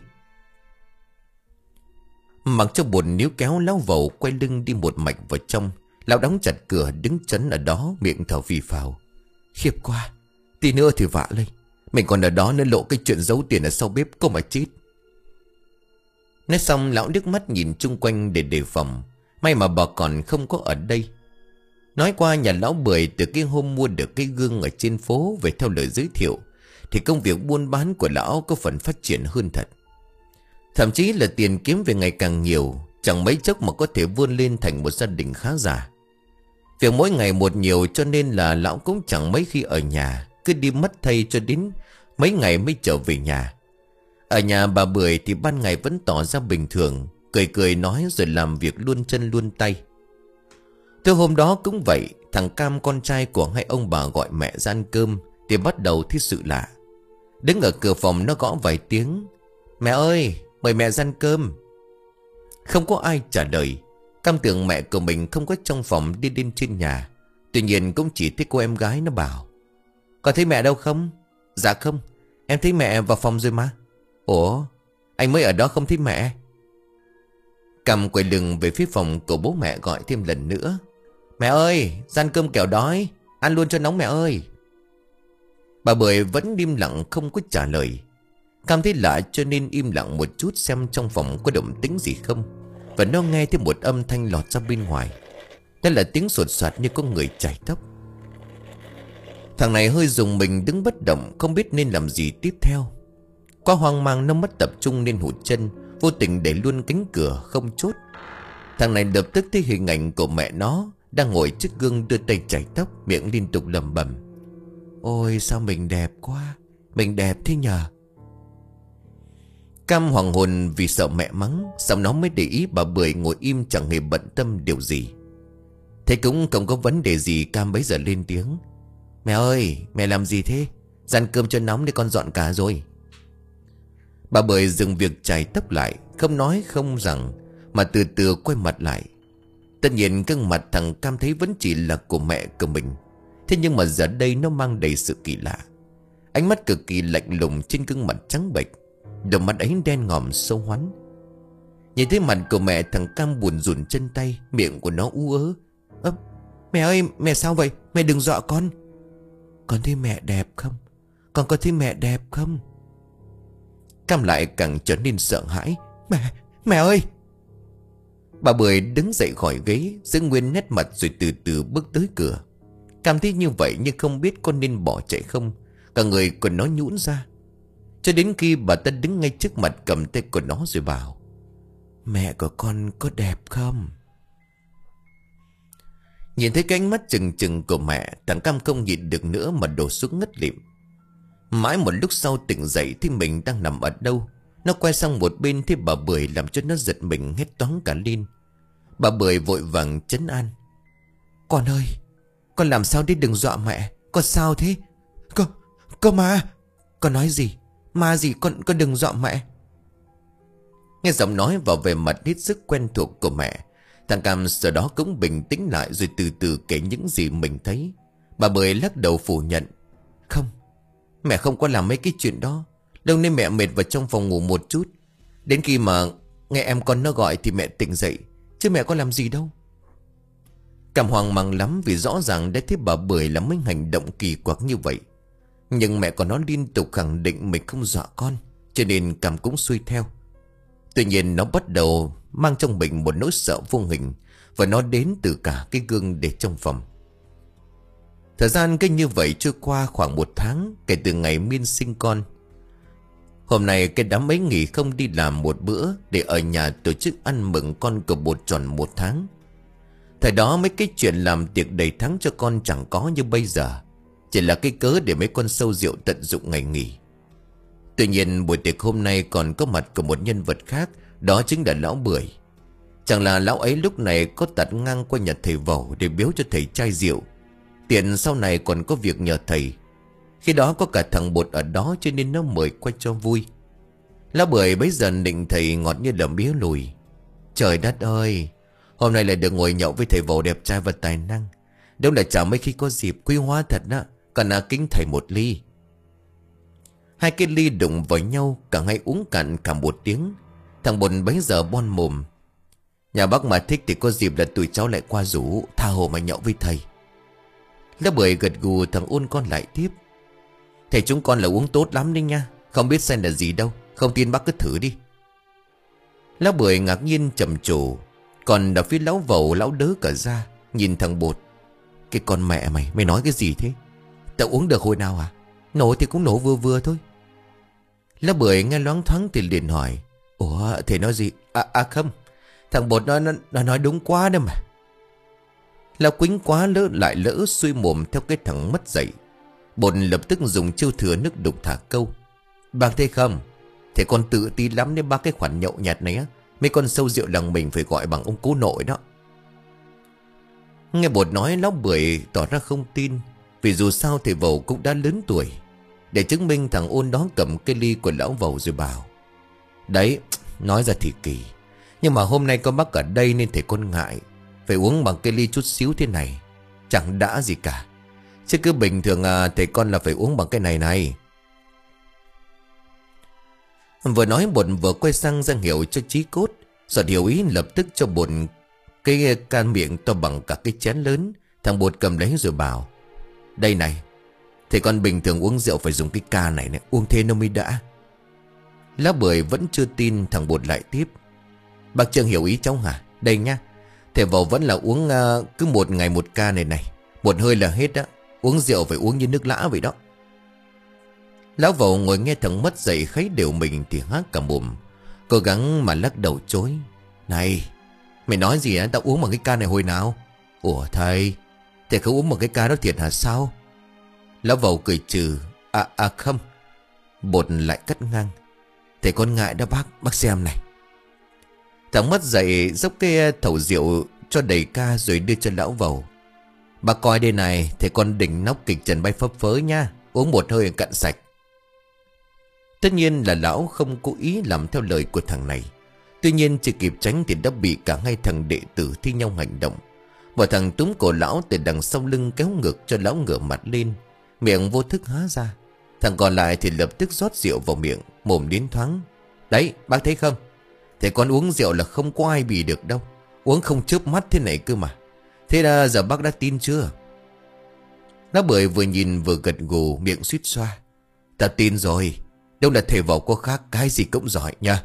Mặc cho Bột níu kéo, lão Vẩu quay lưng đi một mạch vào trong. Lão đóng chặt cửa, đứng chắn ở đó, miệng thở phì phào: "Khiếp quá, tí nữa thì vạ lên. Mình còn ở đó nên lộ cái chuyện giấu tiền ở sau bếp có mà chết." Nói xong lão liếc mắt nhìn chung quanh để đề phòng. May mà bà còn không có ở đây. Nói qua nhà lão Bưởi, từ cái hôm mua được cái gương ở trên phố về theo lời giới thiệu, thì công việc buôn bán của lão có phần phát triển hơn thật. Thậm chí là tiền kiếm về ngày càng nhiều, chẳng mấy chốc mà có thể vươn lên thành một gia đình khá giả. Việc mỗi ngày một nhiều cho nên là lão cũng chẳng mấy khi ở nhà, cứ đi mất thay cho đến mấy ngày mới trở về nhà. Ở nhà bà Bưởi thì ban ngày vẫn tỏ ra bình thường, cười cười nói rồi làm việc luôn chân luôn tay. Từ hôm đó cũng vậy, thằng Cam con trai của hai ông bà gọi mẹ ra ăn cơm thì bắt đầu thấy sự lạ. Đứng ở cửa phòng nó gõ vài tiếng: "Mẹ ơi, mời mẹ ra ăn cơm." Không có ai trả lời. Cam tưởng mẹ của mình không có trong phòng, đi lên trên nhà. Tuy nhiên cũng chỉ thấy cô em gái nó bảo: "Có thấy mẹ đâu không?" "Dạ không, em thấy mẹ vào phòng rồi mà." "Ủa, anh mới ở đó không thấy mẹ?" Cam quay lưng về phía phòng của bố mẹ gọi thêm lần nữa: "Mẹ ơi, ra ăn cơm kẻo đói, ăn luôn cho nóng mẹ ơi." Bà Bưởi vẫn im lặng không có trả lời. Cam thấy lạ cho nên im lặng một chút xem trong phòng có động tĩnh gì không. Và nó nghe thấy một âm thanh lọt ra bên ngoài. Đó là tiếng sột soạt như có người chải tóc. Thằng này hơi rùng mình đứng bất động, không biết nên làm gì tiếp theo. Quá hoang mang nó mất tập trung nên hụt chân, vô tình để luôn cánh cửa không chốt. Thằng này lập tức thấy hình ảnh của mẹ nó đang ngồi trước gương đưa tay chải tóc, miệng liên tục lẩm bẩm: "Ôi sao mình đẹp quá, mình đẹp thế nhờ." Cam hoàng hồn vì sợ mẹ mắng, xong nó mới để ý bà Bưởi ngồi im chẳng hề bận tâm điều gì. Thế cũng không có vấn đề gì, Cam bấy giờ lên tiếng: "Mẹ ơi, mẹ làm gì thế? Dàn cơm cho nóng để con dọn cả rồi." Bà Bưởi dừng việc chải tóc lại, không nói không rằng, mà từ từ quay mặt lại. Tất nhiên gương mặt thằng Cam thấy vẫn chỉ là của mẹ của mình. Thế nhưng mà giờ đây nó mang đầy sự kỳ lạ. Ánh mắt cực kỳ lạnh lùng trên gương mặt trắng bệch, đôi mắt ấy đen ngòm sâu hoắm. Nhìn thấy mặt của mẹ, thằng Cam buồn rùn chân tay, miệng của nó ú ớ: "Ơ, mẹ ơi, mẹ sao vậy? Mẹ đừng dọa con." "Con thấy mẹ đẹp không? Con có thấy mẹ đẹp không?" Cam lại càng trở nên sợ hãi: Mẹ, mẹ ơi." Bà Bưởi đứng dậy khỏi ghế, giữ nguyên nét mặt rồi từ từ bước tới cửa. Cam thấy như vậy nhưng không biết con nên bỏ chạy không. Cả người của nó nhũn ra. Cho đến khi bà ta đứng ngay trước mặt cầm tay của nó rồi bảo: "Mẹ của con có đẹp không?" Nhìn thấy cái ánh mắt trừng trừng của mẹ, thằng Cam không nhịn được nữa mà đổ xuống ngất lịm. Mãi một lúc sau tỉnh dậy thì mình đang nằm ở đâu. Nó quay sang một bên thấy bà Bưởi làm cho nó giật mình hét toáng cả lên. Bà Bưởi vội vàng trấn an: "Con ơi, con làm sao đi, đừng dọa mẹ. Con sao thế? Cô, cô ma. Con nói gì? Ma gì? Con, con đừng dọa mẹ." Nghe giọng nói và vẻ mặt hết sức quen thuộc của mẹ, thằng Cam sau đó cũng bình tĩnh lại rồi từ từ kể những gì mình thấy. Bà Bưởi lắc đầu phủ nhận: "Không, mẹ không có làm mấy cái chuyện đó. Lâu nay mẹ mệt vào trong phòng ngủ một chút. Đến khi mà nghe em con nó gọi thì mẹ tỉnh dậy, chứ mẹ có làm gì đâu." Cam hoang mang lắm vì rõ ràng đã thấy bà Bưởi làm mấy hành động kỳ quặc như vậy. Nhưng mẹ của nó liên tục khẳng định mình không dọa con, cho nên Cam cũng xuôi theo. Tuy nhiên nó bắt đầu mang trong mình một nỗi sợ vô hình, và nó đến từ cả cái gương để trong phòng. Thời gian cứ như vậy trôi qua khoảng một tháng kể từ ngày Miên sinh con. Hôm nay cái đám ấy nghỉ không đi làm một bữa để ở nhà tổ chức ăn mừng con của Bột tròn một tháng. Thời đó mấy cái chuyện làm tiệc đầy tháng cho con chẳng có như bây giờ, chỉ là cái cớ để mấy con sâu rượu tận dụng ngày nghỉ. Tuy nhiên buổi tiệc hôm nay còn có mặt của một nhân vật khác, Đó chính là lão Bưởi. Chẳng là lão ấy lúc này có tạt ngang qua nhà thầy Vẩu để biếu cho thầy chai rượu, tiện sau này còn có việc nhờ thầy. Khi đó có cả thằng Bột ở đó cho nên nó mời qua cho vui. Lão Bưởi bấy giờ định thầy ngọt như là mía lùi. Trời đất ơi, hôm nay lại được ngồi nhậu với thầy Vẩu đẹp trai và tài năng. Đúng là chả mấy khi có dịp, quý hóa thật đó. Còn à, kính thầy một ly. Hai cái ly đụng vào nhau, cả hai uống cạn cả một tiếng. Thằng Bột bấy giờ bon mồm. Nhà bác mà thích thì có dịp là tụi cháu lại qua rủ, tha hồ mà nhậu với thầy. Lão Bưởi gật gù. Thằng Ôn con lại tiếp. Thầy chúng con là uống tốt lắm đấy nha, không biết xem là gì đâu, không tin bác cứ thử đi. Lão Bưởi ngạc nhiên trầm trồ. Còn ở phía lão Vẩu, lão đớ cả ra, nhìn thằng Bột. Cái con mẹ mày, mày nói cái gì thế? Tao uống được hồi nào à? Nổ thì cũng nổ vừa vừa thôi. Lão Bưởi nghe loáng thoáng thì liền hỏi. Ủa thầy nói gì? À, à không, thằng Bột nó, nó, nó nói đúng quá đấy mà. Lão Quýnh quá lỡ lại lỡ xuôi mồm theo cái thằng mất dạy. Bột lập tức dùng chiêu thừa nước đục thả câu. Bác thấy không, thầy con tự tin lắm đến bác cái khoản nhậu nhạt này á. Mấy con sâu rượu làng mình phải gọi bằng ông cố nội đó. Nghe Bột nói, lão Bưởi tỏ ra không tin. Vì dù sao thầy Vẩu cũng đã lớn tuổi. Để chứng minh, thằng Ôn đó cầm cái ly của lão Vẩu rồi bảo. Đấy, nói ra thì kỳ, nhưng mà hôm nay có bác ở đây nên thầy con ngại phải uống bằng cái ly chút xíu thế này, chẳng đã gì cả. Chứ cứ bình thường à, thầy con là phải uống bằng cái này này. Vừa nói Bột vừa quay sang ra hiệu cho Chí Cốt. Giọt hiểu ý lập tức cho Bột cái can miệng to bằng cả cái chén lớn. Thằng Bột cầm lấy rồi bảo. Đây này, thầy con bình thường uống rượu phải dùng cái ca này này, uống thế nó mới đã. Lá Bưởi vẫn chưa tin. Thằng Bột lại tiếp. Bác chưa hiểu ý cháu hả? Đây nha, thầy Vẩu vẫn là uống uh, cứ một ngày một ca này này, một hơi là hết đó. Uống rượu phải uống như nước lã vậy đó. Lão Vẩu ngồi nghe thằng mất dậy kháy đều mình thì hát cả mồm, cố gắng mà lắc đầu chối. Này, mày nói gì á? Tao uống bằng cái ca này hồi nào? Ủa thầy, thầy không uống bằng cái ca đó thiệt hả sao? Lão Vẩu cười trừ. À à không. Bột lại cắt ngang. Thầy con ngại đó bác, bác xem này. Thằng mất dậy dốc cái thầu rượu cho đầy ca rồi đưa cho lão Vẩu. Bác coi đây này, thầy con đỉnh nóc kịch trần bay phấp phới nha, uống một hơi cạn sạch. Tất nhiên là lão không cố ý làm theo lời của thằng này. Tuy nhiên chưa kịp tránh thì đã bị cả hai thằng đệ tử thi nhau hành động. Một thằng túm cổ lão từ đằng sau lưng kéo ngược cho lão ngửa mặt lên, miệng vô thức há ra. Thằng còn lại thì lập tức rót rượu vào miệng, mồm đến thoáng. Đấy, bác thấy không? Thầy con uống rượu là không có ai bì được đâu. Uống không chớp mắt thế này cơ mà. Thế là giờ bác đã tin chưa? Lá Bưởi vừa nhìn vừa gật gù, miệng suýt xoa. Ta tin rồi. Đâu là thầy Vẩu có khác, cái gì cũng giỏi nha.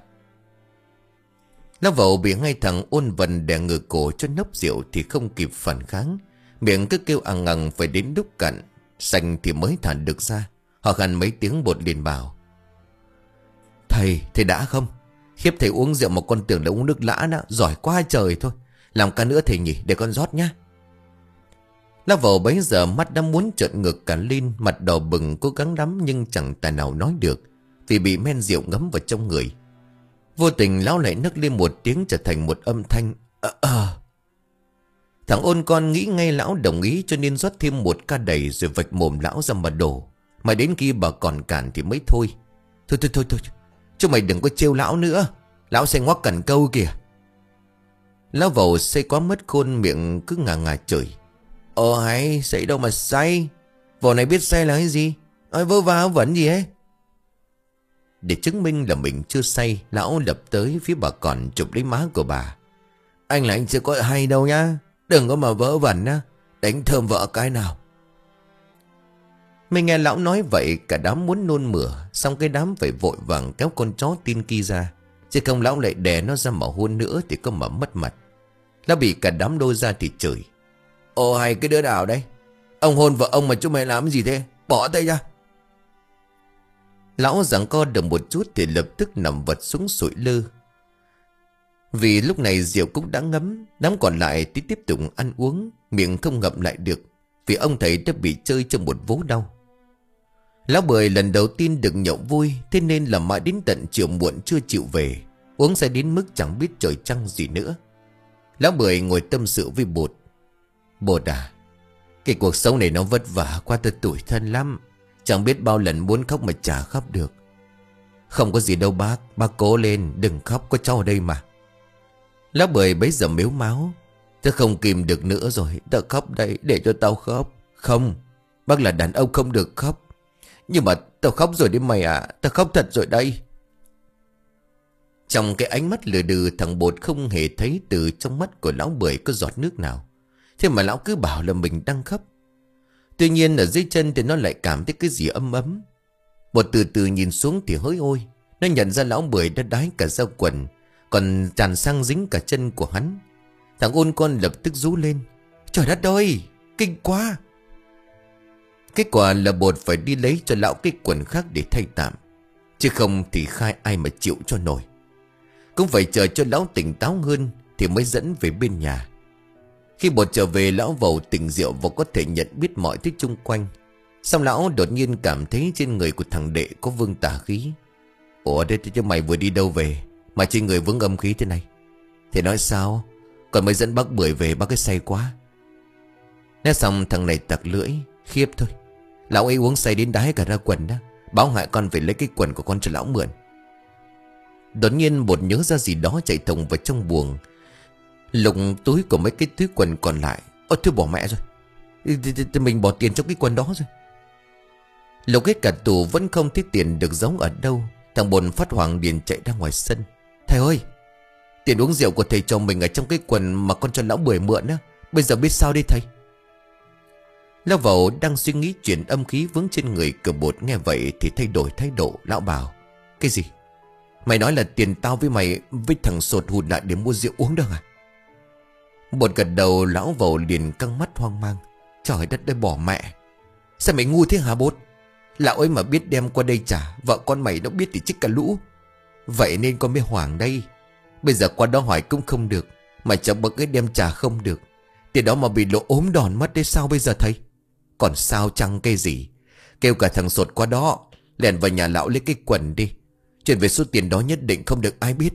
Lá Vẩu bị ngay thằng Ôn Vần đè ngửa cổ cho nốc rượu thì không kịp phản kháng. Miệng cứ kêu ằng ằng phải đến lúc cạn xanh thì mới thả được ra. Họ khăn mấy tiếng. Bột liền bảo. Thầy, thầy đã không? Khiếp, thầy uống rượu mà con tưởng là uống nước lã đó. Giỏi quá trời thôi. Làm ca nữa thầy nhỉ, để con rót nhá. Lá Vẩu bấy giờ mắt đã muốn trợn ngược cả lên, mặt đỏ bừng cố gắng lắm nhưng chẳng tài nào nói được, vì bị men rượu ngấm vào trong người. Vô tình lão lại nấc lên một tiếng trở thành một âm thanh ờ ờ. Thằng Ôn con nghĩ ngay lão đồng ý cho nên rót thêm một ca đầy rồi vạch mồm lão ra mà đổ. Mà đến khi bà còn cản thì mới thôi. Thôi thôi thôi thôi, chứ mày đừng có trêu lão nữa. Lão say ngoắc cần câu kìa. Lão Vẩu say quá mất khôn, miệng cứ ngà ngà chửi. Ồ hay, say đâu mà say. Vẩu này biết say là cái gì? Nói vơ vào vẫn gì ấy. Để chứng minh là mình chưa say, lão lập tới phía bà còn chụp lấy má của bà. Anh là anh chưa có hay đâu nhá. Đừng có mà vớ vẩn nhá. Đánh thơm vợ cái nào. Mình nghe lão nói vậy cả đám muốn nôn mửa. Xong cái đám phải vội vàng kéo con chó tin kia ra. Chứ không lão lại đè nó ra mà hôn nữa thì có mà mất mặt. Lão bị cả đám đôi ra thì chửi. Ồ hay cái đứa nào đấy? Ông hôn vợ ông mà chúng mày làm gì thế? Bỏ tay ra. Lão giằng co được một chút thì lập tức nằm vật xuống sụi lơ. Vì lúc này rượu cũng đã ngấm. Đám còn lại thì tiếp tục ăn uống, miệng không ngậm lại được, vì ông thầy đã bị chơi trong một vố đau. Lão Bưởi lần đầu tiên được nhậu vui, thế nên là mãi đến tận chiều muộn chưa chịu về. Uống say đến mức chẳng biết trời trăng gì nữa. Lão Bưởi ngồi tâm sự với Bột. Bột à, cái cuộc sống này nó vất vả quá, tôi tủi thân lắm. Chẳng biết bao lần muốn khóc mà chả khóc được. Không có gì đâu bác, bác cố lên, đừng khóc, có cháu ở đây mà. Lão Bưởi bấy giờ mếu máo. Tôi không kìm được nữa rồi, tao khóc đây, để cho tao khóc. Không, bác là đàn ông không được khóc. Nhưng mà tao khóc rồi đấy mày à, tao khóc thật rồi đây. Trong cái ánh mắt lừa đừ, thằng Bột không hề thấy từ trong mắt của lão Bưởi có giọt nước nào. Thế mà lão cứ bảo là mình đang khóc. Tuy nhiên ở dưới chân thì nó lại cảm thấy cái gì ấm ấm. Bột từ từ nhìn xuống thì hỡi ôi, nó nhận ra lão Bưởi đã đái cả ra quần, còn tràn xăng dính cả chân của hắn. Thằng ôn con lập tức rú lên. Trời đất ơi, kinh quá. Kết quả là Bột phải đi lấy cho lão cái quần khác để thay tạm, chứ không thì khai ai mà chịu cho nổi. Cũng phải chờ cho lão tỉnh táo hơn thì mới dẫn về bên nhà. Khi Bột trở về, lão vầu tỉnh rượu và có thể nhận biết mọi thứ chung quanh. Xong lão đột nhiên cảm thấy trên người của thằng Đệ có vương tà khí. Ủa đây chứ mày vừa đi đâu về mà trên người vướng âm khí thế này? Thì nói sao, còn mới dẫn bác Bưởi về, bác cái say quá. Nói xong thằng này tặc lưỡi. Khiếp thôi, lão ấy uống say đến đái cả ra quần đó. Báo hại con phải lấy cái quần của con cho lão mượn. Đột nhiên Bột nhớ ra gì đó, chạy thùng vào trong buồng, lục túi của mấy cái túi quần còn lại. Ôi thôi bỏ mẹ rồi, mình bỏ tiền trong cái quần đó rồi. Lục hết cả tủ vẫn không thấy tiền được giấu ở đâu. Thằng Bột phát hoảng liền chạy ra ngoài sân. Thầy ơi, tiền uống rượu của thầy cho mình ở trong cái quần mà con cho lão Bưởi mượn á, bây giờ biết sao đi thầy? Lão Vẩu đang suy nghĩ chuyện âm khí vướng trên người của Bột nghe vậy thì thay đổi thái độ. Lão bảo: Cái gì? Mày nói là tiền tao với mày với thằng Sột hùn lại để mua rượu uống được à? Bột gật đầu. Lão Vẩu liền căng mắt hoang mang. Trời đất ơi, bỏ mẹ. Sao mày ngu thế hả Bột? Lão ấy mà biết đem qua đây trả, vợ con mày nó biết thì chích cả lũ. Vậy nên con mới hoảng đây. Bây giờ qua đó hỏi cũng không được, mà chẳng bậc ấy đem trả không được. Tiền đó mà bị lộ ốm đòn mất đấy, sao bây giờ thầy? Còn sao chăng cái gì? Kêu cả thằng Sột qua đó, lèn vào nhà lão lấy cái quần đi. Chuyện về số tiền đó nhất định không được ai biết.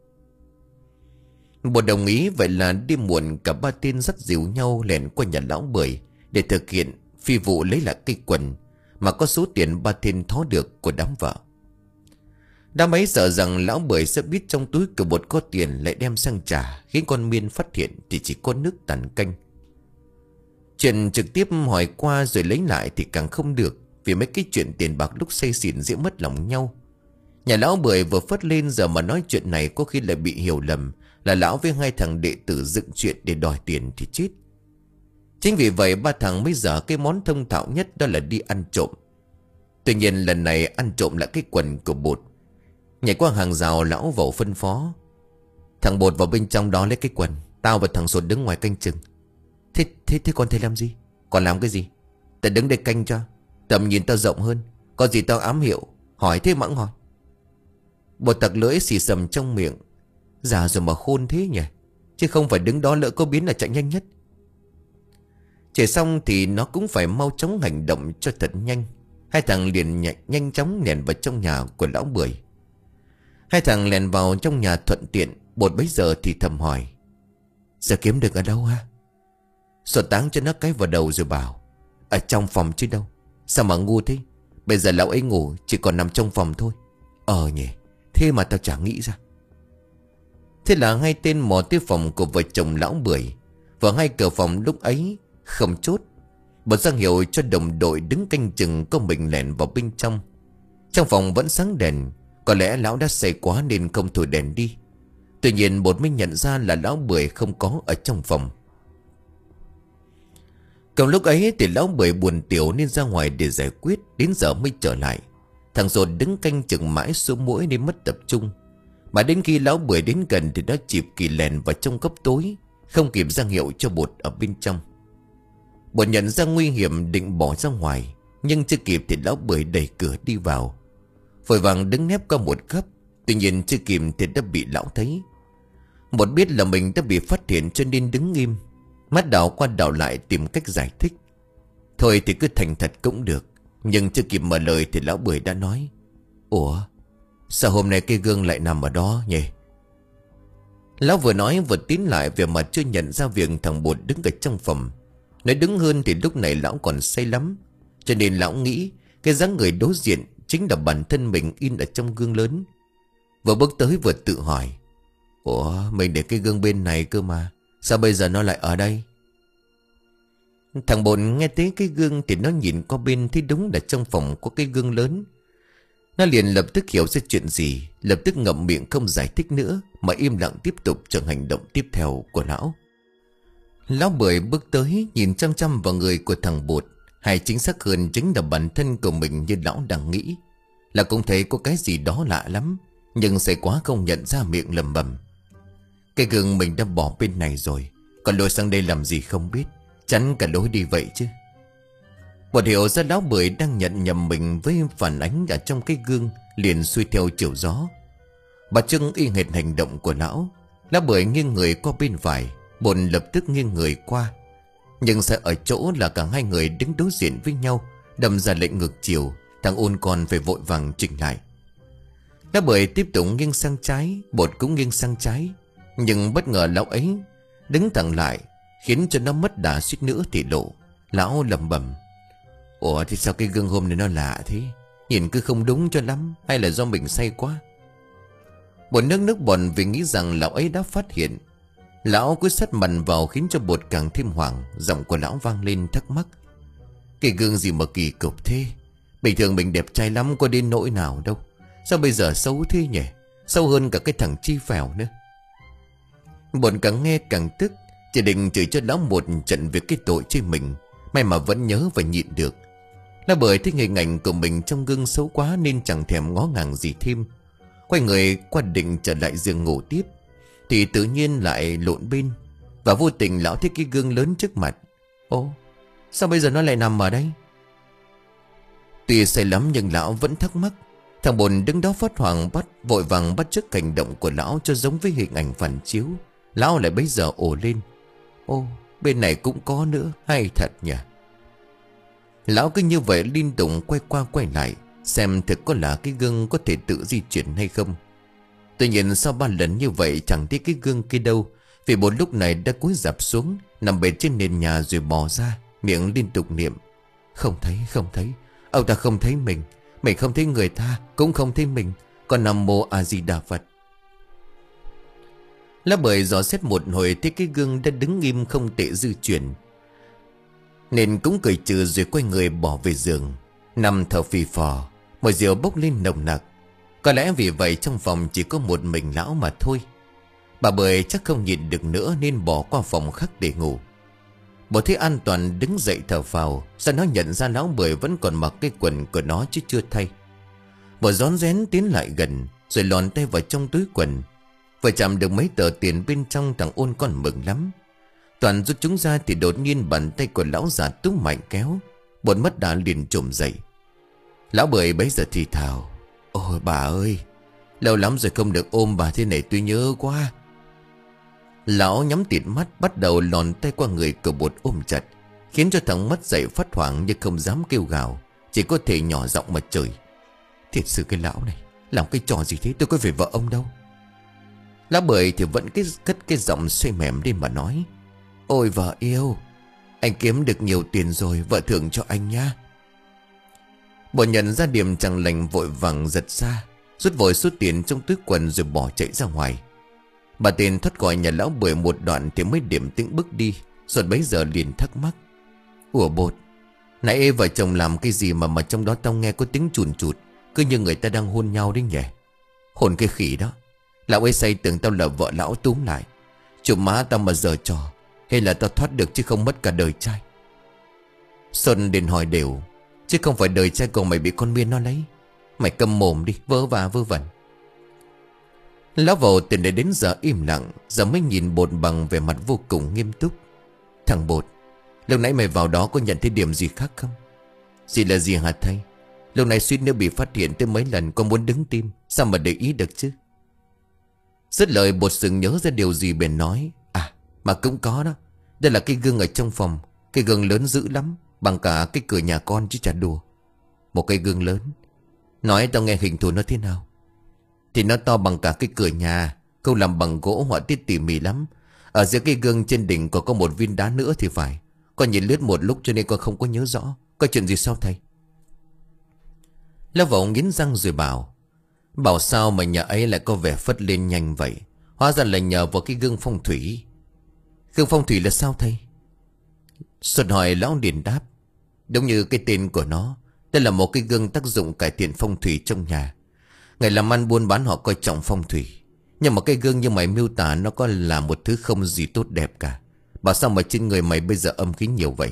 Bột đồng ý. Vậy là đêm muộn cả ba tên dắt dìu nhau lèn qua nhà lão Bưởi để thực hiện phi vụ lấy lại cái quần mà có số tiền ba tên thó được của đám vợ. Đám ấy sợ rằng lão Bưởi sẽ biết trong túi của Bột có tiền lại đem sang trả, khiến con Miên phát hiện thì chỉ có nước tàn canh. Chuyện trực tiếp hỏi qua rồi lấy lại thì càng không được, vì mấy cái chuyện tiền bạc lúc say xỉn dễ mất lòng nhau. Nhà lão Bưởi vừa phất lên, giờ mà nói chuyện này có khi lại bị hiểu lầm là lão với hai thằng đệ tử dựng chuyện để đòi tiền thì chết. Chính vì vậy ba thằng mới dở cái món thông thạo nhất, đó là đi ăn trộm. Tuy nhiên lần này ăn trộm lại cái quần của Bột. Nhảy qua hàng rào, lão Vẩu phân phó: Thằng Bột vào bên trong đó lấy cái quần, tao và thằng Sột đứng ngoài canh chừng. Thế, thế, thế còn thầy làm gì? Còn làm cái gì? Tao đứng đây canh cho, tầm nhìn tao rộng hơn, có gì tao ám hiệu. Hỏi thế mẵng hỏi. Bột tặc lưỡi xì sầm trong miệng. Già rồi mà khôn thế nhỉ, chứ không phải đứng đó lỡ có biến là chạy nhanh nhất. Chạy xong thì nó cũng phải mau chóng hành động cho thật nhanh. Hai thằng liền nhanh, nhanh chóng lèn vào trong nhà của lão Bưởi. Hai thằng lèn vào trong nhà thuận tiện. Bột bấy giờ thì thầm hỏi: Giờ kiếm được ở đâu ha? Sột táng cho nó cái vào đầu rồi bảo: Ở trong phòng chứ đâu. Sao mà ngu thế? Bây giờ lão ấy ngủ chỉ còn nằm trong phòng thôi. Ờ nhỉ, thế mà tao chả nghĩ ra. Thế là hai tên mò tới phòng của vợ chồng lão Bưởi. Và ngay cửa phòng lúc ấy không chốt. Bột ra hiệu cho đồng đội đứng canh chừng, có mình lèn vào bên trong. Trong phòng vẫn sáng đèn. Có lẽ lão đã say quá nên không thổi đèn đi. Tuy nhiên Bột mới nhận ra là lão Bưởi không có ở trong phòng. Còn lúc ấy thì lão Bưởi buồn tiểu nên ra ngoài để giải quyết, đến giờ mới trở lại. Thằng Sột đứng canh chừng mãi xuống mũi nên mất tập trung. Mà đến khi lão Bưởi đến gần thì đã chịp kỳ lèn vào trong góc tối, không kịp ra hiệu cho Bột ở bên trong. Bột nhận ra nguy hiểm định bỏ ra ngoài, nhưng chưa kịp thì lão Bưởi đẩy cửa đi vào. Vội vàng đứng nép qua một góc. Tuy nhiên chưa kịp thì đã bị lão thấy. Bột biết là mình đã bị phát hiện cho nên đứng im, mắt đảo qua đảo lại tìm cách giải thích. Thôi thì cứ thành thật cũng được. Nhưng chưa kịp mở lời thì lão Bưởi đã nói: Ủa, sao hôm nay cái gương lại nằm ở đó nhỉ? Lão vừa nói vừa tiến lại, về mặt chưa nhận ra việc thằng Bột đứng ở trong phòng. Nói đứng hơn thì lúc này lão còn say lắm, cho nên lão nghĩ cái dáng người đối diện chính là bản thân mình in ở trong gương lớn. Vừa bước tới vừa tự hỏi: ủa, mình để cái gương bên này cơ mà, sao bây giờ nó lại ở đây? Thằng Bột nghe thấy cái gương thì nó nhìn qua bên, thấy đúng là trong phòng có cái gương lớn. Nó liền lập tức hiểu ra chuyện gì, lập tức ngậm miệng không giải thích nữa, mà im lặng tiếp tục chờ hành động tiếp theo của lão. Lão Bưởi bước tới nhìn chăm chăm vào người của thằng Bột, hay chính xác hơn chính là bản thân của mình như lão đang nghĩ. Là cũng thấy có cái gì đó lạ lắm, nhưng say quá không nhận ra, miệng lầm bầm: cái gương mình đã bỏ bên này rồi, còn lôi sang đây làm gì không biết, chắn cả lối đi vậy chứ. Bột hiểu ra lão Bưởi đang nhận nhầm mình với phản ánh ở trong cái gương, liền xuôi theo chiều gió. Bà Trưng y hệt hành động của lão. Lão Bưởi nghiêng người qua bên phải, Bột lập tức nghiêng người qua. Nhưng sẽ ở chỗ là cả hai người đứng đối diện với nhau, đâm ra lệnh ngược chiều. Thằng ôn còn phải vội vàng chỉnh lại. Lão Bưởi tiếp tục nghiêng sang trái, Bột cũng nghiêng sang trái. Nhưng bất ngờ lão ấy đứng thẳng lại, khiến cho nó mất đà suýt nữa thì lộ. Lão lẩm bẩm: ủa thì sao cái gương hôm nay nó lạ thế, nhìn cứ không đúng cho lắm, hay là do mình say quá? Bột nước nước bọt vì nghĩ rằng lão ấy đã phát hiện. Lão cứ sát mặt vào khiến cho Bột càng thêm hoảng. Giọng của lão vang lên thắc mắc: cái gương gì mà kỳ cục thế, bình thường mình đẹp trai lắm có đến nỗi nào đâu, sao bây giờ xấu thế nhỉ, xấu hơn cả cái thằng Chi Phèo nữa. Bột càng nghe càng tức, chỉ định chửi cho lão một trận việc cái tội chơi mình. May mà vẫn nhớ và nhịn được. Là bởi thấy hình ảnh của mình trong gương xấu quá nên chẳng thèm ngó ngàng gì thêm. Quay người qua định trở lại giường ngủ tiếp, thì tự nhiên lại lộn bên. Và vô tình lão thấy cái gương lớn trước mặt. Ồ, sao bây giờ nó lại nằm ở đây? Tuy say lắm nhưng lão vẫn thắc mắc. Thằng Bồn đứng đó phát hoảng, bắt vội vàng bắt chước hành động của lão cho giống với hình ảnh phản chiếu. Lão lại bấy giờ ồ lên: ô, bên này cũng có nữa, hay thật nhỉ. Lão cứ như vậy liên tục quay qua quay lại, xem thực có là cái gương có thể tự di chuyển hay không. Tuy nhiên sau ba lần như vậy chẳng thấy cái gương kia đâu, vì Bồn lúc này đã cúi rạp xuống, nằm bệt trên nền nhà rồi bò ra, miệng liên tục niệm: không thấy, không thấy, ông ta không thấy mình, mình không thấy người ta, cũng không thấy mình, còn Nam Mô A Di Đà Phật. Lá Bưởi dò xét một hồi thấy cái gương đã đứng im không tệ dư chuyển, nên cũng cười trừ rồi quay người bỏ về giường, nằm thở phì phò, mùi rượu bốc lên nồng nặc. Có lẽ vì vậy trong phòng chỉ có một mình lão mà thôi. Bà Bưởi chắc không nhịn được nữa nên bỏ qua phòng khác để ngủ. Bộ thấy an toàn đứng dậy thở phào, sau đó nhận ra lão Bưởi vẫn còn mặc cái quần của nó chứ chưa thay. Bộ rón rén tiến lại gần rồi lòn tay vào trong túi quần. Vừa chạm được mấy tờ tiền bên trong, thằng Ôn còn mừng lắm. Toàn rút chúng ra thì đột nhiên bàn tay của lão già túm mạnh kéo. Bột mất đã liền trồm dậy. Lão Bưởi bấy giờ thì thào: ôi bà ơi, lâu lắm rồi không được ôm bà thế này, tôi nhớ quá. Lão nhắm tịt mắt bắt đầu lòn tay qua người của Bột ôm chặt, khiến cho thằng mất dậy phát hoảng nhưng không dám kêu gào, chỉ có thể nhỏ giọng mà chửi: thiệt sự cái lão này làm cái trò gì thế, tôi có phải vợ ông đâu. Lão Bưởi thì vẫn cái cất cái giọng xoay mềm đi mà nói: ôi vợ yêu, anh kiếm được nhiều tiền rồi, vợ thưởng cho anh nhá. Bột nhận ra điểm chẳng lành vội vàng giật ra, rút vội số tiền trong túi quần rồi bỏ chạy ra ngoài. Bà tiền thoát khỏi nhà lão Bưởi một đoạn thì mới điểm tĩnh bước đi, rồi bấy giờ liền thắc mắc: ủa Bột, nãy vợ chồng làm cái gì mà mà trong đó tao nghe có tiếng chùn chụt, cứ như người ta đang hôn nhau đấy nhỉ. Hồn cái khỉ đó, lão ấy say tưởng tao là vợ lão túm lại, chụp má tao mà giở trò, hay là tao thoát được chứ không mất cả đời trai. Xuân đến hỏi đều: chứ không phải đời trai của mày bị con Miên nó lấy. Mày câm mồm đi, vớ va vớ vẩn. Lão vào từ đấy đến giờ im lặng, giờ mới nhìn Bột bằng vẻ mặt vô cùng nghiêm túc. Thằng Bột, lúc nãy mày vào đó có nhận thấy điểm gì khác không? Gì là gì hả thầy? Lúc nãy suýt nữa bị phát hiện tới mấy lần, con muốn đứng tim, sao mà để ý được chứ? Dứt lời Bột sừng nhớ ra điều gì bèn nói: à mà cũng có đó, đây là cái gương ở trong phòng. Cái gương lớn dữ lắm, bằng cả cái cửa nhà con chứ chả đùa. Một cái gương lớn, nói tao nghe hình thù nó thế nào? Thì nó to bằng cả cái cửa nhà, Không làm bằng gỗ, họa tiết tỉ mỉ lắm. Ở giữa cái gương trên đỉnh còn có một viên đá nữa thì phải. Con nhìn lướt một lúc cho nên con không có nhớ rõ. Có chuyện gì sao thầy? Lão Vọng nghiến răng rồi bảo: Bảo sao mà nhà ấy lại có vẻ phất lên nhanh vậy? Hóa ra là nhờ vào cái gương phong thủy. Gương phong thủy là sao thầy? Xuân hỏi. Lão liền đáp: Đúng như cái tên của nó, đây là một cái gương tác dụng cải thiện phong thủy trong nhà. Người làm ăn buôn bán họ coi trọng phong thủy, nhưng mà cái gương như mày miêu tả nó có là một thứ không gì tốt đẹp cả. Bảo sao mà trên người mày bây giờ âm khí nhiều vậy?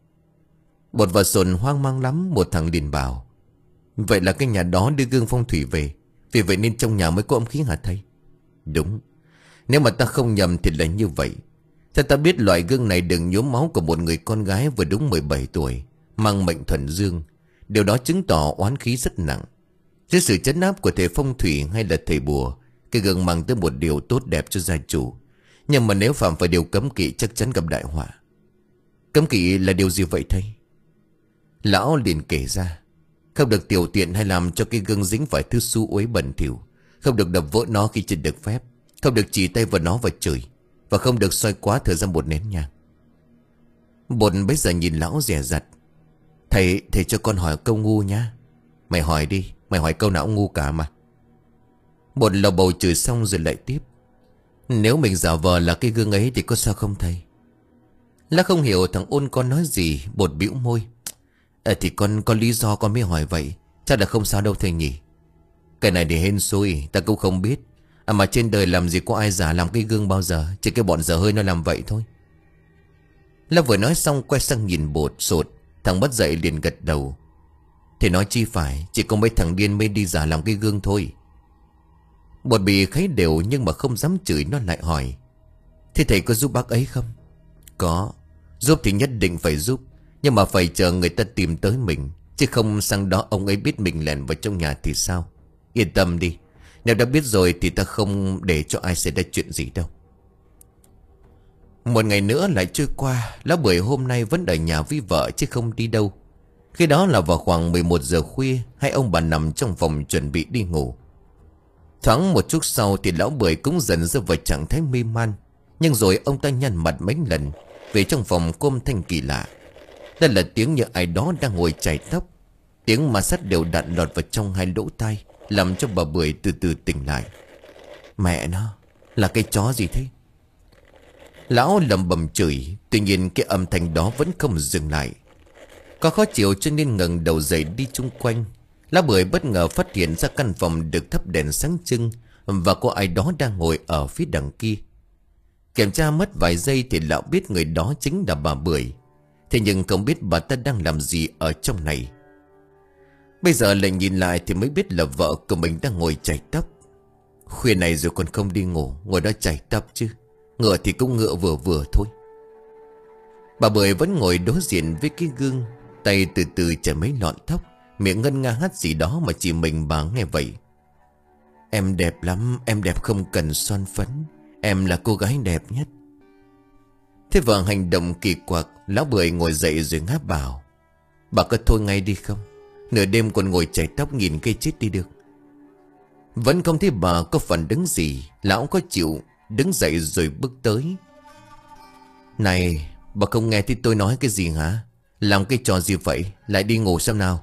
Bột và Sồn hoang mang lắm. Một thằng liền bảo: Vậy là cái nhà đó đưa gương phong thủy về, vì vậy nên trong nhà mới có âm khí hả thầy? Đúng. Nếu mà ta không nhầm thì là như vậy. Theo ta biết loại gương này được nhuốm máu của một người con gái vừa đúng mười bảy tuổi, mang mệnh thuần dương. Điều đó chứng tỏ oán khí rất nặng. Dưới sự trấn áp của thầy phong thủy hay là thầy bùa, cái gương mang tới một điều tốt đẹp cho gia chủ. Nhưng mà nếu phạm phải điều cấm kỵ chắc chắn gặp đại họa. Cấm kỵ là điều gì vậy thầy? Lão liền kể ra: Không được tiểu tiện hay làm cho cái gương dính phải thứ xu uế bẩn thỉu. Không được đập vỡ nó khi chưa được phép. Không được chỉ tay vào nó và chửi. Và không được soi quá thời gian một nén nhang. Bột bây giờ nhìn lão dè dặt: Thầy, thầy cho con hỏi câu ngu nhá. Mày hỏi đi, mày hỏi câu nào cũng ngu cả mà. Bột lầu bầu chửi xong rồi lại tiếp: Nếu mình giả vờ là cái gương ấy thì có sao không thầy? Lão không hiểu thằng ôn con nói gì. Bột bĩu môi: À, thì con có lý do con mới hỏi vậy. Chắc là không sao đâu thầy nhỉ. Cái này thì hên xui, ta cũng không biết. À mà trên đời làm gì có ai giả làm cái gương bao giờ. Chỉ cái bọn dở hơi nó làm vậy thôi. Lão vừa nói xong quay sang nhìn Bột Sột. Thằng bất dậy liền gật đầu: Thầy nói chi phải, chỉ có mấy thằng điên mới đi giả làm cái gương thôi. Bột bị kháy đều nhưng mà không dám chửi. Nó lại hỏi: Thế thầy có giúp bác ấy không? Có. Giúp thì nhất định phải giúp, nhưng mà phải chờ người ta tìm tới mình. Chứ không sang đó ông ấy biết mình lẻn vào trong nhà thì sao? Yên tâm đi, nếu đã biết rồi thì ta không để cho ai xảy ra chuyện gì đâu. Một ngày nữa lại trôi qua. Lão Bưởi hôm nay vẫn ở nhà với vợ chứ không đi đâu. Khi đó là vào khoảng mười một giờ khuya. Hai ông bà nằm trong phòng chuẩn bị đi ngủ. Thoáng một chút sau thì lão Bưởi cũng dần rơi vào trạng thái mê man. Nhưng rồi ông ta nhăn mặt mấy lần. Về trong phòng có âm thanh kỳ lạ. Đây là tiếng như ai đó đang ngồi chải tóc. Tiếng ma sát đều đặn lọt vào trong hai lỗ tai, làm cho bà Bưởi từ từ tỉnh lại. Mẹ nó, là cái chó gì thế? Lão lầm bầm chửi. Tuy nhiên cái âm thanh đó vẫn không dừng lại. Có khó chịu cho nên ngẩng đầu dậy đi chung quanh. Lão Bưởi bất ngờ phát hiện ra căn phòng được thắp đèn sáng trưng, và có ai đó đang ngồi ở phía đằng kia. Kiểm tra mất vài giây thì lão biết người đó chính là bà Bưởi. Thế nhưng không biết bà ta đang làm gì ở trong này. Bây giờ lại nhìn lại thì mới biết là vợ của mình đang ngồi chải tóc. Khuya này rồi còn không đi ngủ, ngồi đó chải tóc chứ. Ngựa thì cũng ngựa vừa vừa thôi. Bà Bưởi vẫn ngồi đối diện với cái gương, tay từ từ chải mấy lọn tóc, miệng ngân nga hát gì đó mà chỉ mình bà nghe vậy. Em đẹp lắm, em đẹp không cần son phấn. Em là cô gái đẹp nhất. Thế vợ hành động kỳ quặc. Lão Bưởi ngồi dậy rồi ngáp bảo: Bà có thôi ngay đi không? Nửa đêm còn ngồi chải tóc nhìn cây chết đi được. Vẫn không thấy bà có phản ứng gì. Lão có chịu đứng dậy rồi bước tới. Này, bà không nghe thì tôi nói cái gì hả? Làm cái trò gì vậy? Lại đi ngủ xem nào.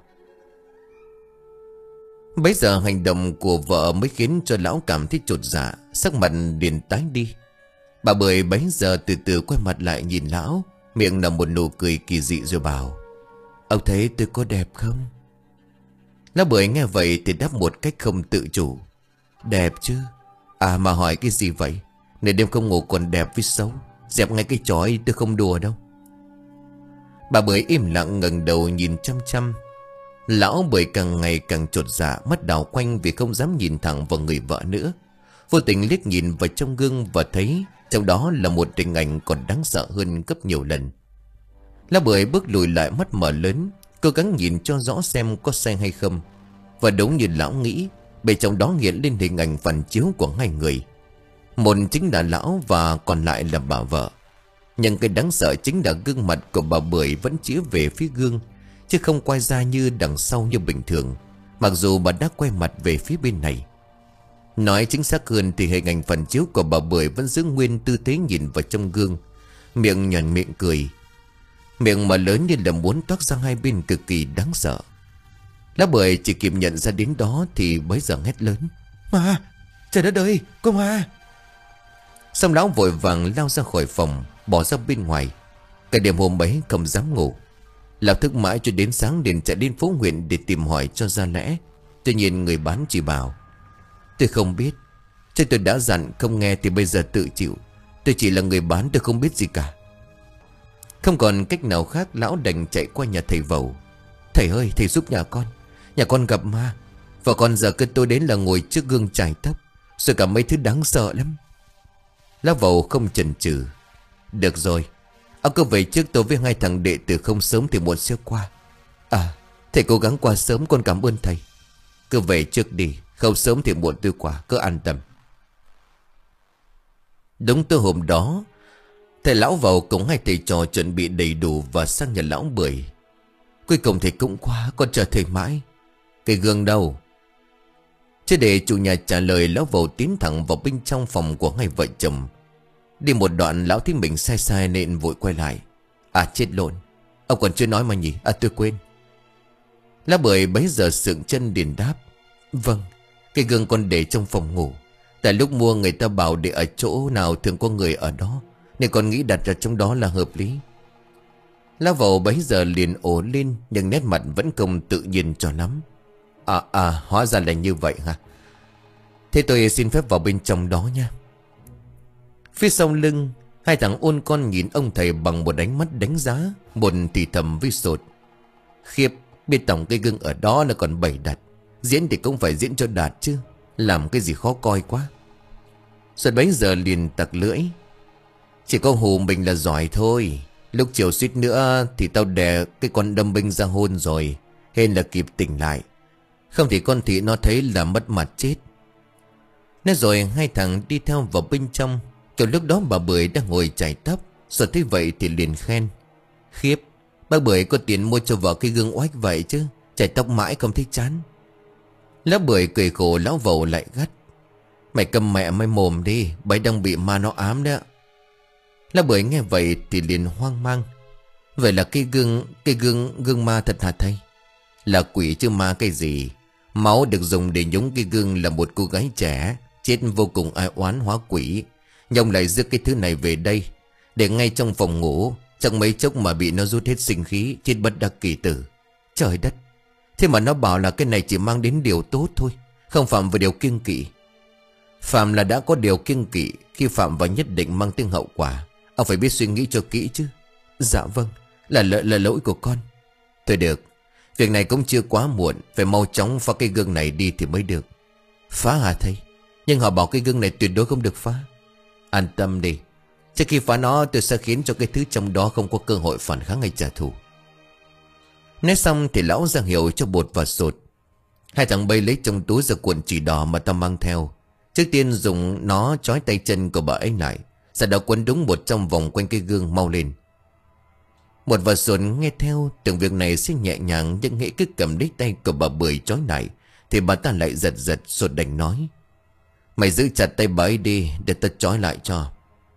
Bấy giờ hành động của vợ mới khiến cho lão cảm thấy chột dạ. Sắc mặt liền tái đi. Bà Bưởi bấy giờ từ từ quay mặt lại nhìn lão, miệng nở một nụ cười kỳ dị rồi bảo: Ông thấy tôi có đẹp không? Lão Bưởi nghe vậy thì đáp một cách không tự chủ: Đẹp chứ. À mà hỏi cái gì vậy? Nửa đêm không ngủ còn đẹp với xấu. Dẹp ngay cái chó ấy, tôi không đùa đâu. Bà Bưởi im lặng ngẩng đầu nhìn chăm chăm. Lão Bưởi càng ngày càng chột dạ, mắt đảo quanh vì không dám nhìn thẳng vào người vợ nữa. Vô tình liếc nhìn vào trong gương và thấy trong đó là một hình ảnh còn đáng sợ hơn gấp nhiều lần. Lão Bưởi bước lùi lại, mắt mở lớn, cố gắng nhìn cho rõ xem có sai hay không. Và đúng như lão nghĩ, bên trong đó hiện lên hình ảnh phản chiếu của hai người. Một chính là lão và còn lại là bà vợ. Nhưng cái đáng sợ chính là gương mặt của bà Bưởi vẫn chĩa về phía gương, chứ không quay ra như đằng sau như bình thường, mặc dù bà đã quay mặt về phía bên này. Nói chính xác hơn thì hình ảnh phản chiếu của bà Bưởi vẫn giữ nguyên tư thế nhìn vào trong gương. Miệng nhòn miệng cười. Miệng mà lớn như là muốn toát ra hai bên cực kỳ đáng sợ. Lá Bưởi chỉ kịp nhận ra đến đó thì bấy giờ hét lớn: "Ma! Trời đất ơi! Có ma!" Xong lão vội vàng lao ra khỏi phòng, bỏ ra bên ngoài. Cả đêm hôm ấy không dám ngủ. Lão thức mãi cho đến sáng liền chạy đến phố huyện để tìm hỏi cho ra lẽ. Tuy nhiên người bán chỉ bảo: "Tôi không biết. Chứ tôi đã dặn không nghe thì bây giờ tự chịu. Tôi chỉ là người bán, tôi không biết gì cả." Không còn cách nào khác, lão đành chạy qua nhà thầy Vầu. "Thầy ơi, thầy giúp nhà con. Nhà con gặp ma. Vợ con giờ cứ tôi đến là ngồi trước gương chải tóc, rồi cả mấy thứ đáng sợ lắm." Lão Vầu không chần chừ: "Được rồi, ông cứ về trước, tôi với hai thằng đệ tử không sớm thì muộn sẽ qua. À, thầy cố gắng qua sớm, con cảm ơn thầy. Cứ về trước đi, không sớm thì muộn tôi qua, cứ an tâm." Đúng tối hôm đó, thầy lão Vầu cùng hai thầy trò chuẩn bị đầy đủ và sang nhà lão Bưởi. Cuối cùng thầy cũng qua, con chờ thầy mãi. "Cái gương đâu?" Chứ để chủ nhà trả lời, lão Vầu tiến thẳng vào bên trong phòng của hai vợ chồng. Đi một đoạn lão thấy mình sai sai nên vội quay lại: "À chết lộn, ông còn chưa nói mà nhỉ. À tôi quên." Lão Bưởi bấy giờ sượng chân điền đáp: "Vâng, cái gương con để trong phòng ngủ. Tại lúc mua người ta bảo để ở chỗ nào thường có người ở đó, nên con nghĩ đặt ở trong đó là hợp lý." Lão Vầu bấy giờ liền ồ lên, nhưng nét mặt vẫn không tự nhiên cho lắm. À à hóa ra là như vậy hả? Thế tôi xin phép vào bên trong đó nha." Phía sau lưng, hai thằng ôn con nhìn ông thầy bằng một ánh mắt đánh giá. Một thì thầm với Sột: "Khiếp, biết tổng cái gương ở đó nó còn bày đặt. Diễn thì cũng phải diễn cho đạt chứ, làm cái gì khó coi quá." Sột bấy giờ liền tặc lưỡi: "Chỉ có hù mình là giỏi thôi. Lúc chiều suýt nữa thì tao đè cái con đâm binh ra hôn rồi, hên là kịp tỉnh lại. Không thì con thị nó thấy là mất mặt chết." Nói rồi hai thằng đi theo vào bên trong. Kiểu lúc đó bà Bưởi đang ngồi chải tóc. Rồi thấy vậy thì liền khen: "Khiếp, bác Bưởi có tiền mua cho vợ cái gương oách vậy chứ, chải tóc mãi không thấy chán." Lão Bưởi cười khổ, lão Vầu lại gắt: "Mày câm mẹ mày mồm đi, bấy đang bị ma nó ám đấy." Lão Bưởi nghe vậy thì liền hoang mang: "Vậy là cái gương, cái gương, gương ma thật hả thầy?" "Là quỷ chứ ma cái gì. Máu được dùng để nhúng cái gương là một cô gái trẻ chết vô cùng ai oán hóa quỷ. Nhông lại rước cái thứ này về đây, để ngay trong phòng ngủ. Chẳng mấy chốc mà bị nó rút hết sinh khí, chết bất đắc kỳ tử." Trời đất, thế mà nó bảo là cái này chỉ mang đến điều tốt thôi, không phạm vào điều kiêng kỵ. Phạm là đã có điều kiêng kỵ, khi phạm vào nhất định mang tiếng hậu quả. Ông phải biết suy nghĩ cho kỹ chứ." "Dạ vâng, là lỗi là lỗi của con." "Thôi được, việc này cũng chưa quá muộn, phải mau chóng phá cái gương này đi thì mới được." "Phá hả thầy? Nhưng họ bảo cái gương này tuyệt đối không được phá." "An tâm đi, trước khi phá nó tôi sẽ khiến cho cái thứ trong đó không có cơ hội phản kháng hay trả thù." Nói xong thì lão ra hiệu cho Bột và Sột. Hai thằng bay lấy trong túi ra cuộn chỉ đỏ mà tao mang theo. Trước tiên dùng nó trói tay chân của bà ấy lại, sau đó quấn đúng một trong vòng quanh cái gương mau lên. Bột và Sột nghe theo, tưởng việc này sẽ nhẹ nhàng, nhưng hễ cứ cầm lấy tay của bà Bưởi trói lại thì bà ta lại giật giật. Sột đành nói: "Mày giữ chặt tay bà ấy đi, để ta trói lại cho."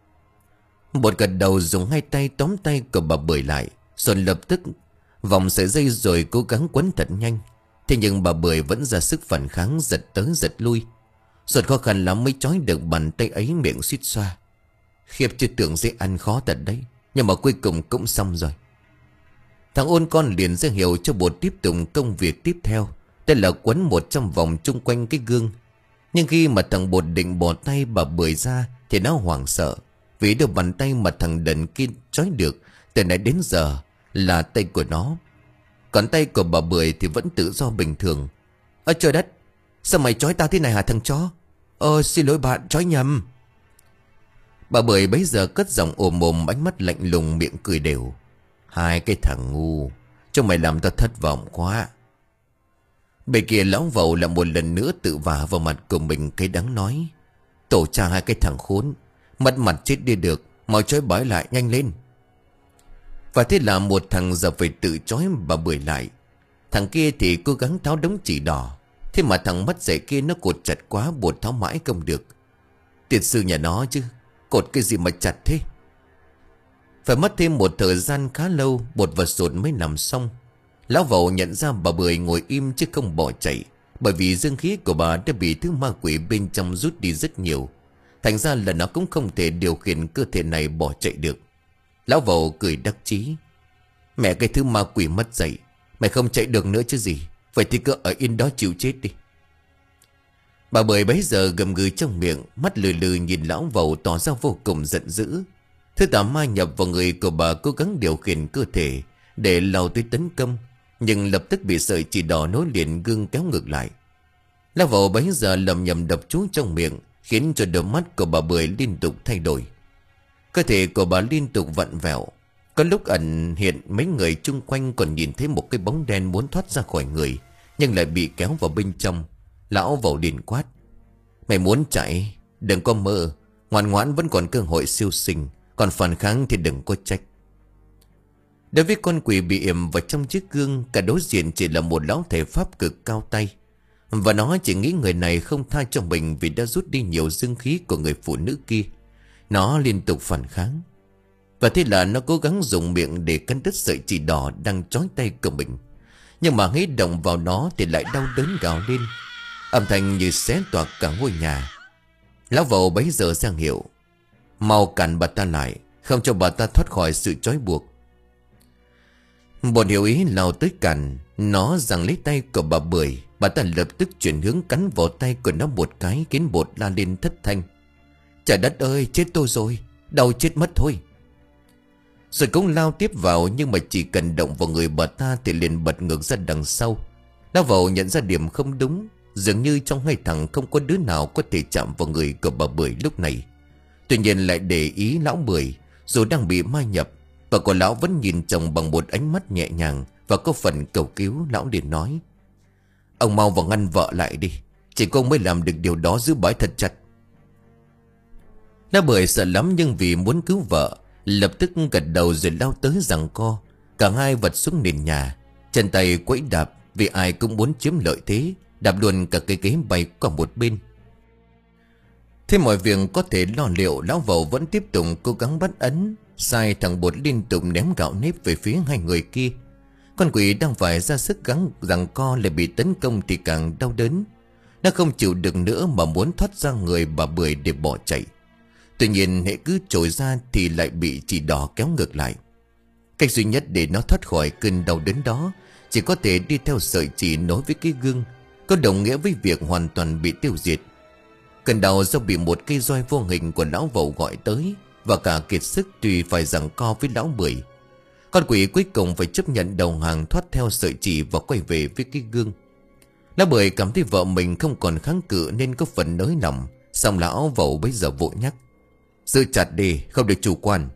Bột gật đầu dùng hai tay tóm tay của bà Bưởi lại. Sột lập tức vòng sợi dây rồi cố gắng quấn thật nhanh. Thế nhưng bà Bưởi vẫn ra sức phản kháng, giật tới giật lui. Sột khó khăn lắm mới trói được bàn tay ấy, miệng suýt xoa. Khiếp, chứ tưởng dễ ăn khó thật đấy, nhưng mà cuối cùng cũng xong rồi. Thằng ôn con liền ra hiệu cho Bột tiếp tục công việc tiếp theo, đây là quấn một trăm vòng chung quanh cái gương. Nhưng khi mà thằng Bột định bỏ tay bà Bưởi ra thì nó hoảng sợ, vì đôi bàn tay mà thằng đần kia trói được từ nãy đến giờ là tay của nó. Còn tay của bà Bưởi thì vẫn tự do bình thường. "Ơ trời đất, sao mày trói tao thế này hả thằng chó?" "Ờ xin lỗi bạn, trói nhầm." Bà Bưởi bấy giờ cất giọng ồm ồm, ánh mắt lạnh lùng, miệng cười đều: "Hai cái thằng ngu, cho mày làm tao thất vọng quá." Bên kia lão Vầu là một lần nữa tự vả vào mặt của mình cái đắng nói: "Tổ cha hai cái thằng khốn, mất mặt chết đi được, mau trói bái lại nhanh lên." Và thế là một thằng giờ phải tự trói bà Bưởi lại. Thằng kia thì cố gắng tháo đống chỉ đỏ, Thế mà thằng mất dạy kia nó cột chặt quá, bột tháo mãi không được. Tiền sư nhà nó chứ, cột cái gì mà chặt thế. Phải mất thêm một thời gian khá lâu, bột và sột mới nằm xong. Lão Vẩu nhận ra bà Bưởi ngồi im chứ không bỏ chạy, bởi vì dương khí của bà đã bị thứ ma quỷ bên trong rút đi rất nhiều. Thành ra là nó cũng không thể điều khiển cơ thể này bỏ chạy được. Lão Vẩu cười đắc chí. Mẹ cái thứ ma quỷ mất dạy, mày không chạy được nữa chứ gì. Vậy thì cứ ở yên đó chịu chết đi. Bà Bưởi bấy giờ gầm gừ trong miệng, mắt lừ lừ nhìn Lão Vẩu tỏ ra vô cùng giận dữ. Thứ tà ma nhập vào người của bà cố gắng điều khiển cơ thể để lao tới tấn công, nhưng lập tức bị sợi chỉ đỏ nối liền gương kéo ngược lại. Lão Vẩu bấy giờ lầm nhầm đập chú trong miệng, khiến cho đôi mắt của bà Bưởi liên tục thay đổi. Cơ thể của bà liên tục vặn vẹo. Có lúc ẩn hiện mấy người chung quanh còn nhìn thấy một cái bóng đen muốn thoát ra khỏi người, nhưng lại bị kéo vào bên trong. Lão Vẩu liền quát. Mày muốn chạy, đừng có mơ. Ngoan ngoãn vẫn còn cơ hội siêu sinh, còn phản kháng thì đừng có trách. Đối với con quỷ bị yểm vào trong chiếc gương, cả đối diện chỉ là một lão thầy pháp cực cao tay. Và nó chỉ nghĩ người này không tha cho mình vì đã rút đi nhiều dương khí của người phụ nữ kia. Nó liên tục phản kháng. Và thế là nó cố gắng dùng miệng để cắn đứt sợi chỉ đỏ đang trói tay của mình. Nhưng mà hễ động vào nó thì lại đau đớn gào lên, âm thanh như xé toạc cả ngôi nhà. Lão Vẩu bấy giờ ra hiệu. Mau cản bà ta lại, không cho bà ta thoát khỏi sự trói buộc. Bột hiểu ý lao tới cản. Nó giằng lấy tay của bà Bưởi. Bà ta lập tức chuyển hướng cắn vào tay của nó một cái, khiến bột la lên thất thanh. Trời đất ơi, chết tôi rồi, đau chết mất thôi. Rồi cũng lao tiếp vào, nhưng mà chỉ cần động vào người bà ta thì liền bật ngược ra đằng sau. Lão Vẩu nhận ra điểm không đúng. Dường như trong hai thằng không có đứa nào có thể chạm vào người của bà Bưởi lúc này. Tuy nhiên lại để ý lão Bưởi, dù đang bị ma nhập, và của lão vẫn nhìn chồng bằng một ánh mắt nhẹ nhàng và có phần cầu cứu. Lão liền nói. Ông mau vào ngăn vợ lại đi, chỉ có ông mới làm được điều đó, giữ bãi thật chặt. Lão Bưởi sợ lắm, nhưng vì muốn cứu vợ, lập tức gật đầu rồi lao tới giằng co. Cả hai vật xuống nền nhà, chân tay quẫy đạp, vì ai cũng muốn chiếm lợi thế, đạp luôn cả cái ghế bay qua một bên. Thế mọi việc có thể lo liệu, Lão Vẩu vẫn tiếp tục cố gắng bắt ấn. Sai thằng Bột liên tục ném gạo nếp về phía hai người kia. Con quỷ đang phải ra sức gắng giằng co lại bị tấn công thì càng đau đớn. Nó không chịu được nữa mà muốn thoát ra người bà Bưởi để bỏ chạy. Tuy nhiên hễ cứ trồi ra thì lại bị chỉ đỏ kéo ngược lại. Cách duy nhất để nó thoát khỏi cơn đau đớn đó chỉ có thể đi theo sợi chỉ nối với cái gương, có đồng nghĩa với việc hoàn toàn bị tiêu diệt. Cơn đau do bị một cây roi vô hình của Lão Vẩu gọi tới, và cả kiệt sức tuy phải giằng co với Lão Bưởi. Con quỷ cuối cùng phải chấp nhận đầu hàng, thoát theo sợi chỉ và quay về với cái gương. Lão Bưởi cảm thấy vợ mình không còn kháng cự nên có phần nới lòng. Xong Lão Vẩu bây giờ vội nhắc. Giữ chặt đi, không được chủ quan.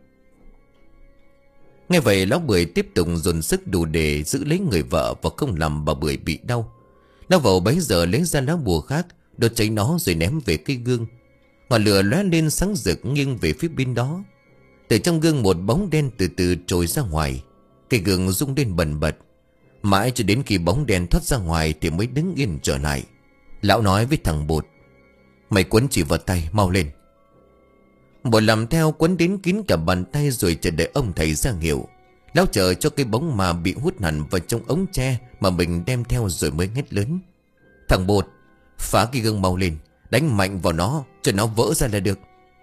Nghe vậy Lão Bưởi tiếp tục dồn sức đủ để giữ lấy người vợ và không làm bà Bưởi bị đau. Lão Vẩu bấy giờ lấy ra lá bùa khác, đốt cháy nó rồi ném về cái gương. Ngọn lửa lóe lên sáng rực nghiêng về phía bên đó. Từ trong gương một bóng đen từ từ trồi ra ngoài. Cái gương rung lên bần bật. Mãi cho đến khi bóng đen thoát ra ngoài thì mới đứng yên trở lại. Lão nói với thằng Bột. Mày quấn chỉ vào tay, mau lên. Bột làm theo, quấn đến kín cả bàn tay rồi chờ đợi ông thầy ra hiệu. Lão chờ cho cái bóng mà bị hút hẳn vào trong ống tre mà mình đem theo rồi mới hét lớn. Thằng Bột, phá cái gương mau lên, đánh mạnh vào nó cho nó vỡ ra là được.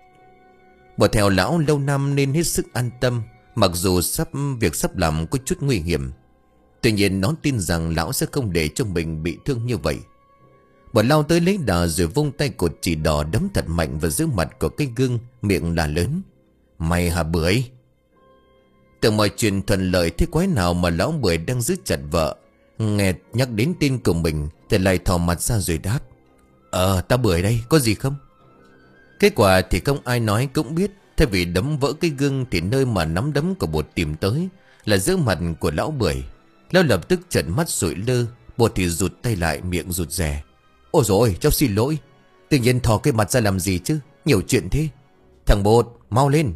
Bột theo lão lâu năm nên hết sức an tâm, mặc dù sắp việc sắp làm có chút nguy hiểm. Tuy nhiên nó tin rằng lão sẽ không để cho mình bị thương như vậy. Bột lao tới lấy đà rồi vung tay cột chỉ đỏ đấm thật mạnh vào giữa mặt của cái gương, miệng là lớn. Mày hả Bưởi? Tưởng mọi chuyện thuận lợi thế quái nào mà lão Bưởi đang giữ chặt vợ. Nghe nhắc đến tên của mình thì lại thò mặt ra rồi đáp. Ờ ta Bưởi đây, có gì không? Kết quả thì không ai nói cũng biết. Thay vì đấm vỡ cái gương thì nơi mà nắm đấm của Bột tìm tới là giữa mặt của lão Bưởi. Lão lập tức trợn mắt sụi lơ. Bột thì rụt tay lại, miệng rụt rè. Ôi dồi cháu xin lỗi. Tự nhiên thò cái mặt ra làm gì chứ, nhiều chuyện thế. Thằng Bột mau lên.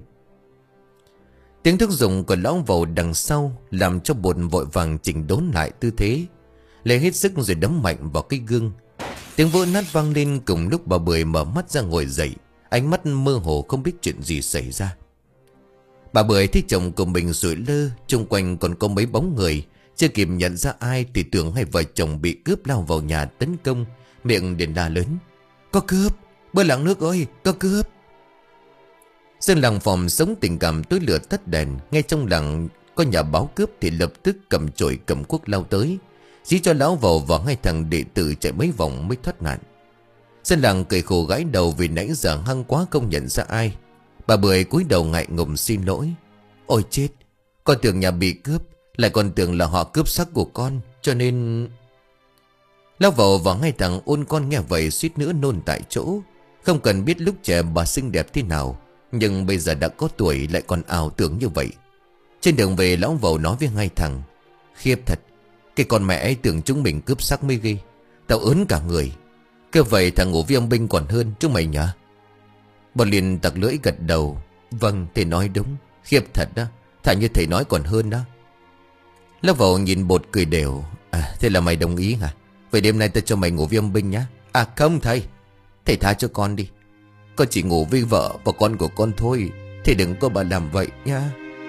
Tiếng thúc giục của lão Vẩu đằng sau làm cho Bột vội vàng chỉnh đốn lại tư thế, lấy hết sức rồi đấm mạnh vào cái gương. Tiếng vỡ nát vang lên cùng lúc bà Bưởi mở mắt ra ngồi dậy. Ánh mắt mơ hồ không biết chuyện gì xảy ra. Bà Bưởi thấy chồng của mình sủi lơ, xung quanh còn có mấy bóng người. Chưa kịp nhận ra ai thì tưởng hai vợ chồng bị cướp lao vào nhà tấn công, miệng đến la lớn: "Có cướp! Bơ làng nước ơi! Có cướp!" Dân làng phòng sống tình cảm tối lửa tắt đèn. Ngay trong làng có nhà báo cướp thì lập tức cầm chổi cầm cuốc lao tới, dí cho lão vào và hai thằng đệ tử chạy mấy vòng mới thoát nạn. Dân làng cười khổ gãi đầu vì nãy giờ hăng quá không nhận ra ai. Bà Bưởi cúi đầu ngại ngùng xin lỗi: "Ôi chết! Con tưởng nhà bị cướp, lại còn tưởng là họ cướp xác của con, cho nên..." Lao vào và ngay thằng ôn con nghe vậy suýt nữa nôn tại chỗ. Không cần biết lúc trẻ bà xinh đẹp thế nào, nhưng bây giờ đã có tuổi lại còn ảo tưởng như vậy. Trên đường về lão vào nói với hai thằng: "Khiếp thật, cái con mẹ ấy tưởng chúng mình cướp xác mới ghê. Tao ớn cả người. Kêu vậy thằng ngủ với ông Binh còn hơn chúng mày nhỉ?" Bọn liền tặc lưỡi gật đầu: "Vâng, thầy nói đúng. Khiếp thật đó. Thà như thầy nói còn hơn đó." Lão vào nhìn Bột cười đều: "À, thế là mày đồng ý hả? Vậy đêm nay tao cho mày ngủ với ông Binh nhá." "À không thầy, thầy tha cho con đi. Con chỉ ngủ với vợ và con của con thôi. Thầy đừng có bà làm vậy nha."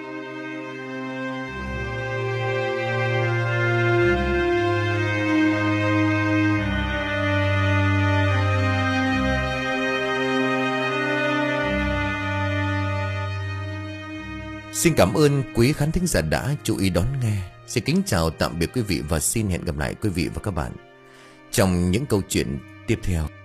Xin cảm ơn quý khán thính giả đã chú ý đón nghe. Xin kính chào tạm biệt quý vị và xin hẹn gặp lại quý vị và các bạn trong những câu chuyện tiếp theo.